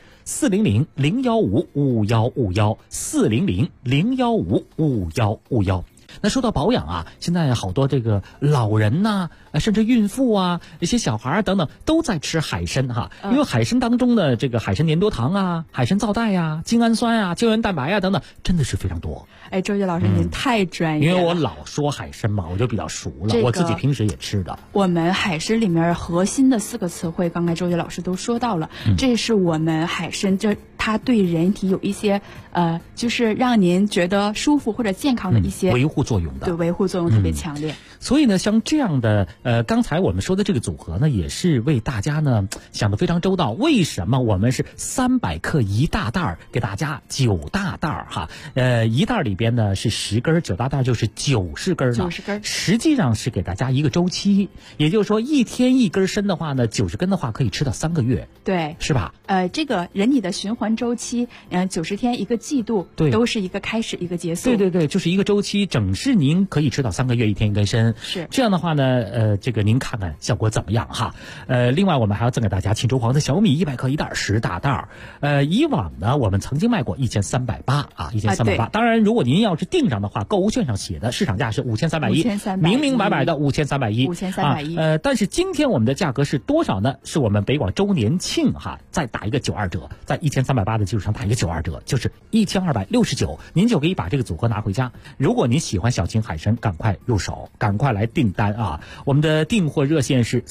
400-015-5151，400-015-5151。那说到保养啊，现在好多这个老人呐，甚至孕妇啊，一些小孩等等都在吃海参哈，因为海参当中的这个海参粘多糖啊、海参皂苷啊、精氨酸啊、胶原蛋白啊等等，真的是非常多。 周杰老师您太专业了， 因为我老说海参嘛，我就比较熟了，我自己平时也吃的。 我们海参里面核心的4个词汇，刚才周杰老师都说到了，这是我们海参它对人体有一些就是让您觉得舒服或者健康的一些维护作用的， 对，维护作用特别强烈。 所以呢，像这样的刚才我们说的这个组合呢，也是为大家呢想得非常周到。为什么我们是300克一大袋给大家9大袋哈？一袋里边呢是10根，9大袋就是90根呢。90根，实际上是给大家一个周期，也就是说1天1根参的话呢，90根的话可以吃到3个月， 对， 是吧？ 这个人体的循环周期，90天一个季度， 对， 都是一个开始一个结束。 对，就是一个周期，整是您可以吃到3个月，1天1根参。 是这样的话呢，这个您看看效果怎么样哈？另外我们还要赠给大家沁州黄的小米100克一袋，10大袋。以往呢我们曾经卖过1380啊，1380。当然，如果您要是订上的话，购物券上写的市场价是5310，明明白白的5310。但是今天我们的价格是多少呢？是我们北广周年庆哈，再打一个92折，在1380的基础上打一个92折，就是1269，您就可以把这个组合拿回家。如果您喜欢小秦海参，赶快入手，赶快来订单啊！我们的订货热线是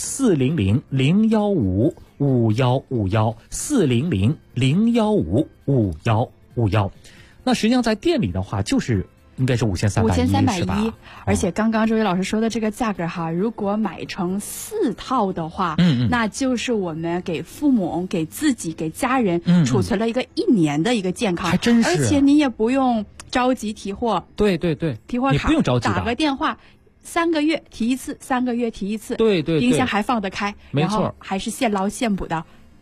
400-015-5151，400-015-5151。那实际上在店里的话，就是应该是5310是吧？ 而且刚刚周伟老师说的这个价格哈，如果买成4套的话，那就是我们给父母、给自己、给家人储存了一个1年的一个健康， 还真是。 而且你也不用着急提货， 对， 提货卡你不用着急， 打个电话。3个月提一次，3个月提一次， 对， 冰箱还放得开， 没错， 然后还是现捞现补的。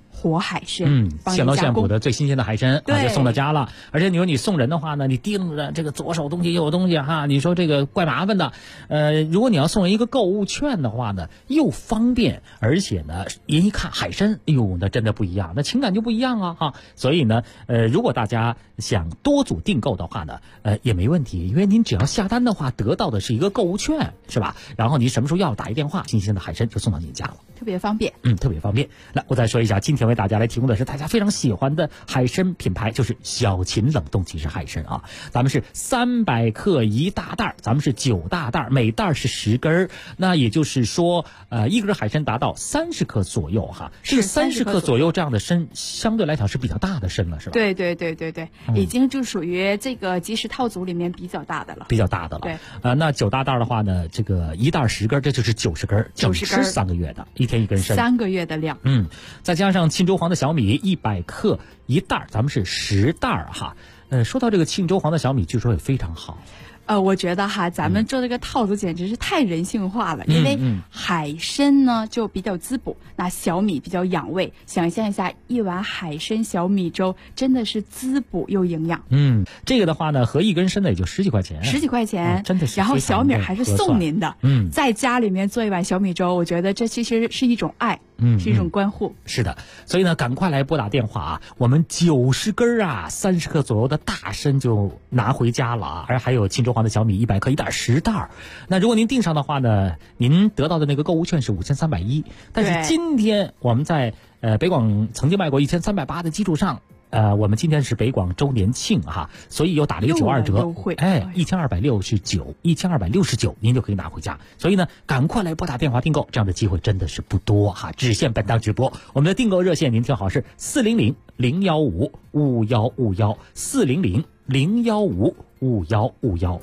活海参， 现捞现捕的最新鲜的海参就送到家了。而且你说你送人的话呢，你盯着这个左手东西右手东西哈，你说这个怪麻烦的。如果你要送人一个购物券的话呢，又方便，而且呢，人一看海参，哎呦，那真的不一样，那情感就不一样啊哈。所以呢，如果大家想多组订购的话呢，也没问题，因为您只要下单的话，得到的是一个购物券，是吧？然后你什么时候要打一电话，新鲜的海参就送到您家了。 特别方便， 特别方便。来，我再说一下，今天为大家来提供的是大家非常喜欢的海参品牌，就是小秦冷冻即食海参啊。咱们是300克一大袋，咱们是9大袋，每袋是10根。那也就是说，一根海参达到30克左右哈。这个30克左右这样的参，相对来讲是比较大的参了，是吧？ 对，已经就属于这个即食套组里面比较大的了。 比较大的了。 对。 那9大袋的话呢，这个一袋10根，这就是90根，整吃3个月的。一天一根参 ，3个月的量。 再加上庆州黄的小米100克一袋，咱们是10袋哈。说到这个庆州黄的小米，据说也非常好。 我觉得哈，咱们做这个套组简直是太人性化了，因为海参呢就比较滋补，那小米比较养胃。想象一下，一碗海参小米粥真的是滋补又营养。 这个的话呢，合一根参的也就10几块钱 ，10几块钱， 真的是。 然后小米还是送您的。在家里面做一碗小米粥，我觉得这其实是一种爱。是一种关护。 是的，所以呢，赶快来拨打电话啊！我们90根啊，30克左右的大参就拿回家了啊！而还有庆州黄的小米100克一袋10袋。那如果您订上的话呢，您得到的那个购物券是5310。但是今天我们在北广曾经卖过1380的基础上。我们今天是北广周年庆哈，所以又打了一个92折，1269，您就可以拿回家。所以呢，赶快来拨打电话订购，这样的机会真的是不多哈，只限本档直播。我们的订购热线您听好是400-015-5151，400-015-5151。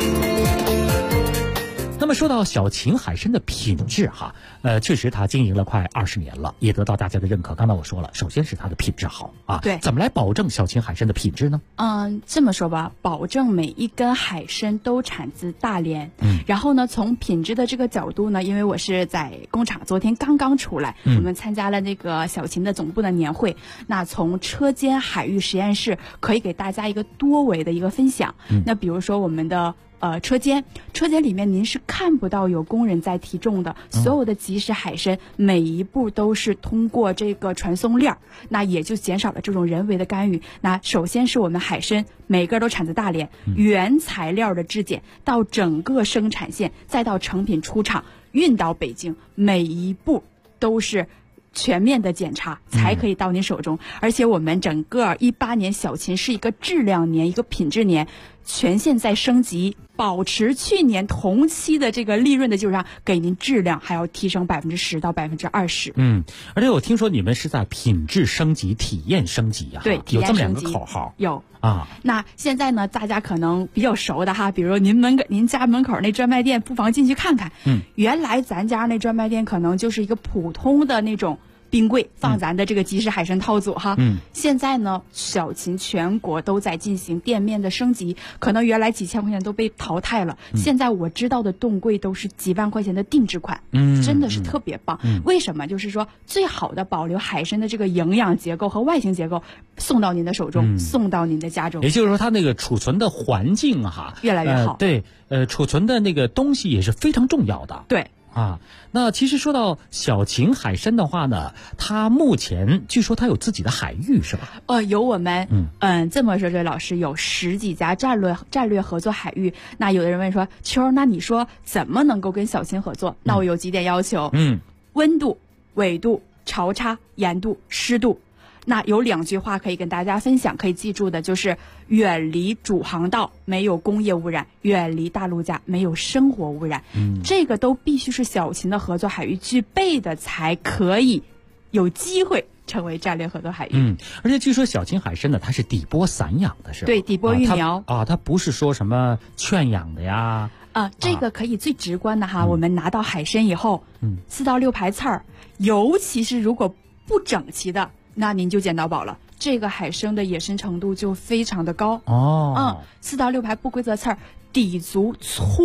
那么说到小秦海参的品质哈，确实它经营了快20年了，也得到大家的认可。刚才我说了，首先是它的品质好啊。 对， 怎么来保证小秦海参的品质呢？ 这么说吧，保证每一根海参都产自大连。然后呢，从品质的这个角度呢，因为我是在工厂，昨天刚刚出来，我们参加了那个小秦的总部的年会。那从车间海域实验室可以给大家一个多维的一个分享。那比如说我们的车间里面您是看不到有工人在提重的，所有的即食海参每一步都是通过这个传送链，那也就减少了这种人为的干预。那首先是我们海参每个都产自大连，原材料的质检到整个生产线，再到成品出厂运到北京，每一步都是全面的检查才可以到您手中。而且我们整个18年小秦是一个质量年，一个品质年，全线在升级，保持去年同期的这个利润的基础上，给您质量还要提升10%到20%。 而且我听说你们是在品质升级、体验升级啊， 对， 有这么2个口号。 有啊。那现在呢，大家可能比较熟的哈，比如您家门口那专卖店，不妨进去看看。原来咱家那专卖店可能就是一个普通的那种冰柜放咱的这个即食海参套组哈。现在呢，小秦全国都在进行店面的升级，可能原来几千块钱都被淘汰了，现在我知道的冻柜都是几万块钱的定制款，真的是特别棒。为什么？就是说最好的保留海参的这个营养结构和外形结构，送到您的手中，送到您的家中。 也就是说，它那个储存的环境哈越来越好。 对，储存的那个东西也是非常重要的。 对。 那其实说到小秦海参的话呢，它目前据说它有自己的海域是吧？ 有我们这么说，这位老师有10几家战略合作海域。那有的人问说，秋，那你说怎么能够跟小秦合作？那我有几点要求。温度、纬度、潮差、盐度、湿度。那有2句话可以跟大家分享，可以记住的就是远离主航道，没有工业污染；远离大陆架，没有生活污染。这个都必须是小秦的合作海域具备的，才可以有机会成为战略合作海域。 而且据说小秦海参呢，它是底波散养的，是吧？ 对，底波育苗它不是说什么圈养的呀。 这个可以最直观的哈，我们拿到海参以后，4到6排刺儿，尤其是如果不整齐的，那您就捡到宝了。这个海参的野生程度就非常的高。4到6排不规则刺儿，底足粗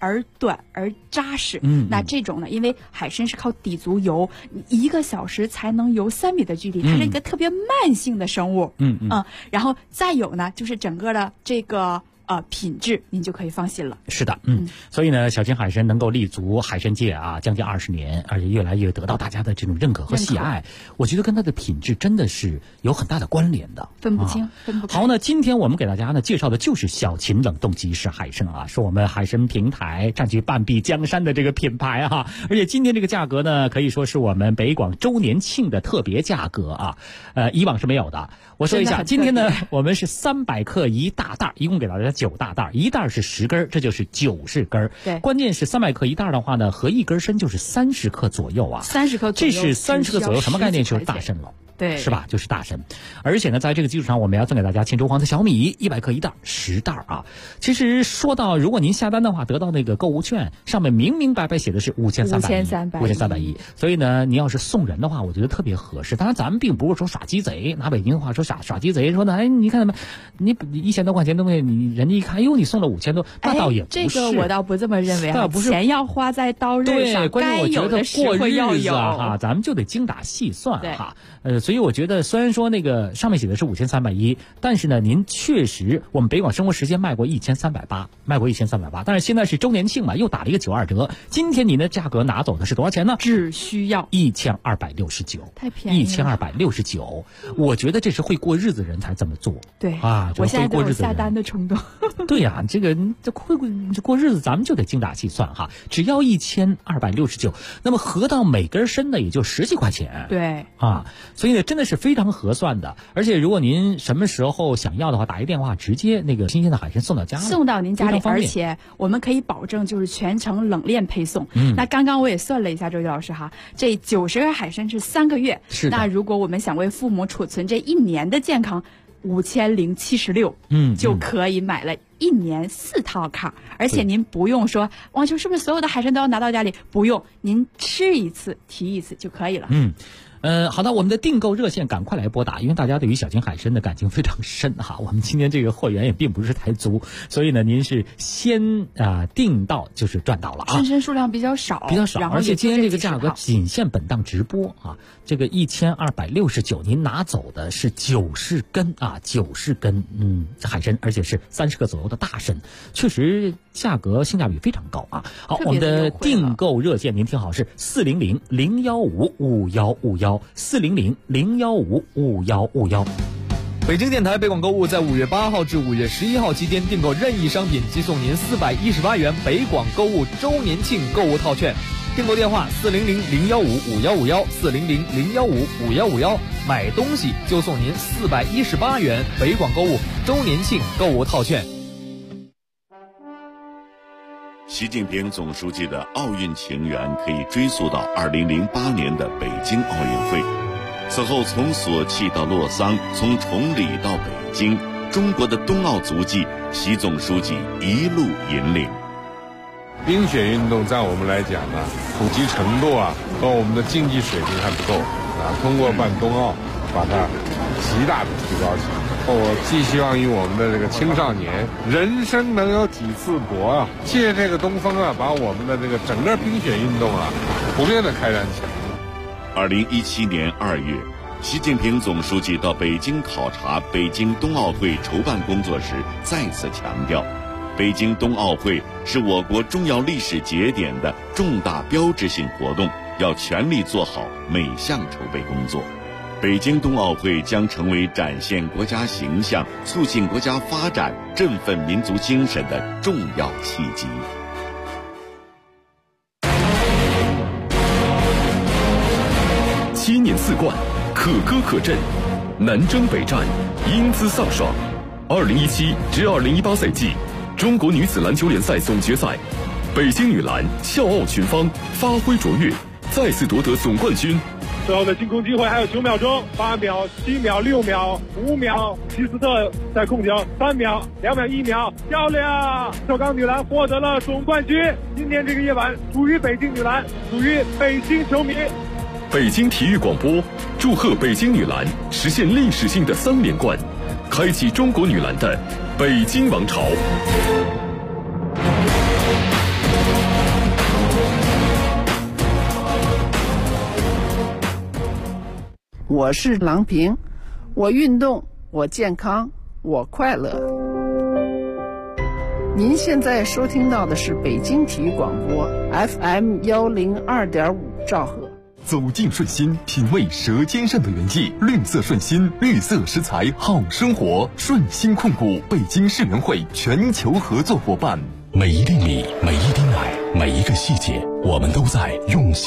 而短而扎实。那这种呢，因为海参是靠底足游，1个小时才能游3米的距离，它是一个特别慢性的生物。然后再有呢，就是整个的这个品质，您就可以放心了。 是的，所以呢，小金海参能够立足海参界啊，将近20年，而且越来越得到大家的这种认可和喜爱。我觉得跟它的品质真的是有很大的关联的， 分不清，分不开。 好，那今天我们给大家呢介绍的就是小秦冷冻即食海参啊，是我们海参平台占据半壁江山的这个品牌哈。而且今天这个价格呢，可以说是我们北广周年庆的特别价格啊，以往是没有的。我说一下，今天呢，我们是300克1大袋，一共给大家9大袋，1袋是10根，这就是90根。 对， 关键是300克1袋的话呢，合1根参就是30克左右啊。 30克左右， 这是30克左右，什么概念？就是大参了。 对， 是吧？就是大参，而且呢，在这个基础上，我们要赠给大家青州黄的小米100克1袋，10袋啊。其实说到，如果您下单的话，得到那个购物券，上面明明白白写的是5310，所以呢，您要是送人的话，我觉得特别合适。当然，咱们并不是说耍鸡贼，拿北京话说耍鸡贼，说呢，哎，你看到没？你1000多块钱东西，你人家一看，哟，你送了5000多，那倒也不是。 这个我倒不这么认为啊，钱要花在刀刃上， 对，关键我觉得过日子啊， 哈， 咱们就得精打细算哈。所以我觉得虽然说那个上面写的是5310，但是呢，您确实我们北广生活时间卖过1380，但是现在是周年庆嘛，又打了一个92折。今天您的价格拿走的是多少钱呢？ 只需要 1269， 太便宜了 ，1269。我觉得这是会过日子人才这么做。 对啊， 我现在都有下单的冲动。 对呀，这会过日子，咱们就得精打细算哈。只要1269，那么合到每根参呢，也就10几块钱。 对啊。所以呢，真的是非常合算的。而且如果您什么时候想要的话，打一电话，直接那个新鲜的海参送到家里， 送到您家里，而且我们可以保证就是全程冷链配送。那刚刚我也算了一下，周瑜老师哈，这90根海参是3个月。 是的。 那如果我们想为父母储存这1年的健康，5076，就可以买了1年4套卡，而且您不用说王秋是不是所有的海参都要拿到家里？不用，您吃一次提一次就可以了。 好的，我们的订购热线赶快来拨打，因为大家对于小金海参的感情非常深哈。我们今天这个货源也并不是太足，所以呢，您是先订到就是赚到了啊。 参参数量比较少， 而且今天这个价格仅限本档直播啊。这个1269，您拿走的是90根啊，90根海参，而且是30克左右的大参，确实价格性价比非常高啊。好，我们的订购热线您听好是400-015-5151，400-015-5151。 北京电台北广购物在5月8号至5月11号期间订购任意商品，即送您418元北广购物周年庆购物套券。订购电话400-015-5151，400-015-5151，买东西就送您418元北广购物周年庆购物套券。 习近平总书记的奥运情缘可以追溯到2008年的北京奥运会。此后从索契到洛桑，从崇礼到北京，中国的冬奥足迹，习总书记一路引领。 冰雪运动在我们来讲呢，普及程度和我们的竞技水平还不够通过办冬奥，把它极大的提高起来。我寄希望于我们的这个青少年，人生能有几次搏借这个东风把我们的这个整个冰雪运动普遍的开展起来。 2017年2月，习近平总书记到北京考察北京冬奥会筹办工作时，再次强调，北京冬奥会是我国重要历史节点的重大标志性活动，要全力做好每项筹备工作。北京冬奥会将成为展现国家形象、促进国家发展、振奋民族精神的重要契机。 7年4冠，可歌可阵，南征北战，英姿飒爽。2017至2018赛季中国女子篮球联赛总决赛，北京女篮笑傲群芳，发挥卓越，再次夺得总冠军。 最后的进攻机会还有9秒钟，8秒、7秒、6秒、5秒，吉斯特在控球，3秒、2秒、1秒，漂亮！首钢女篮获得了总冠军。今天这个夜晚属于北京女篮，属于北京球迷。 北京体育广播祝贺北京女篮实现历史性的3连冠，开启中国女篮的北京王朝。 我是郎平，我运动，我健康，我快乐。您现在收听到的是北京体育广播 FM 102.5兆赫。 走进顺心，品味舌尖上的原意。绿色顺心，绿色食材，好生活。顺心控股，北京世园会全球合作伙伴。 每一粒米，每一滴奶，每一个细节，我们都在用心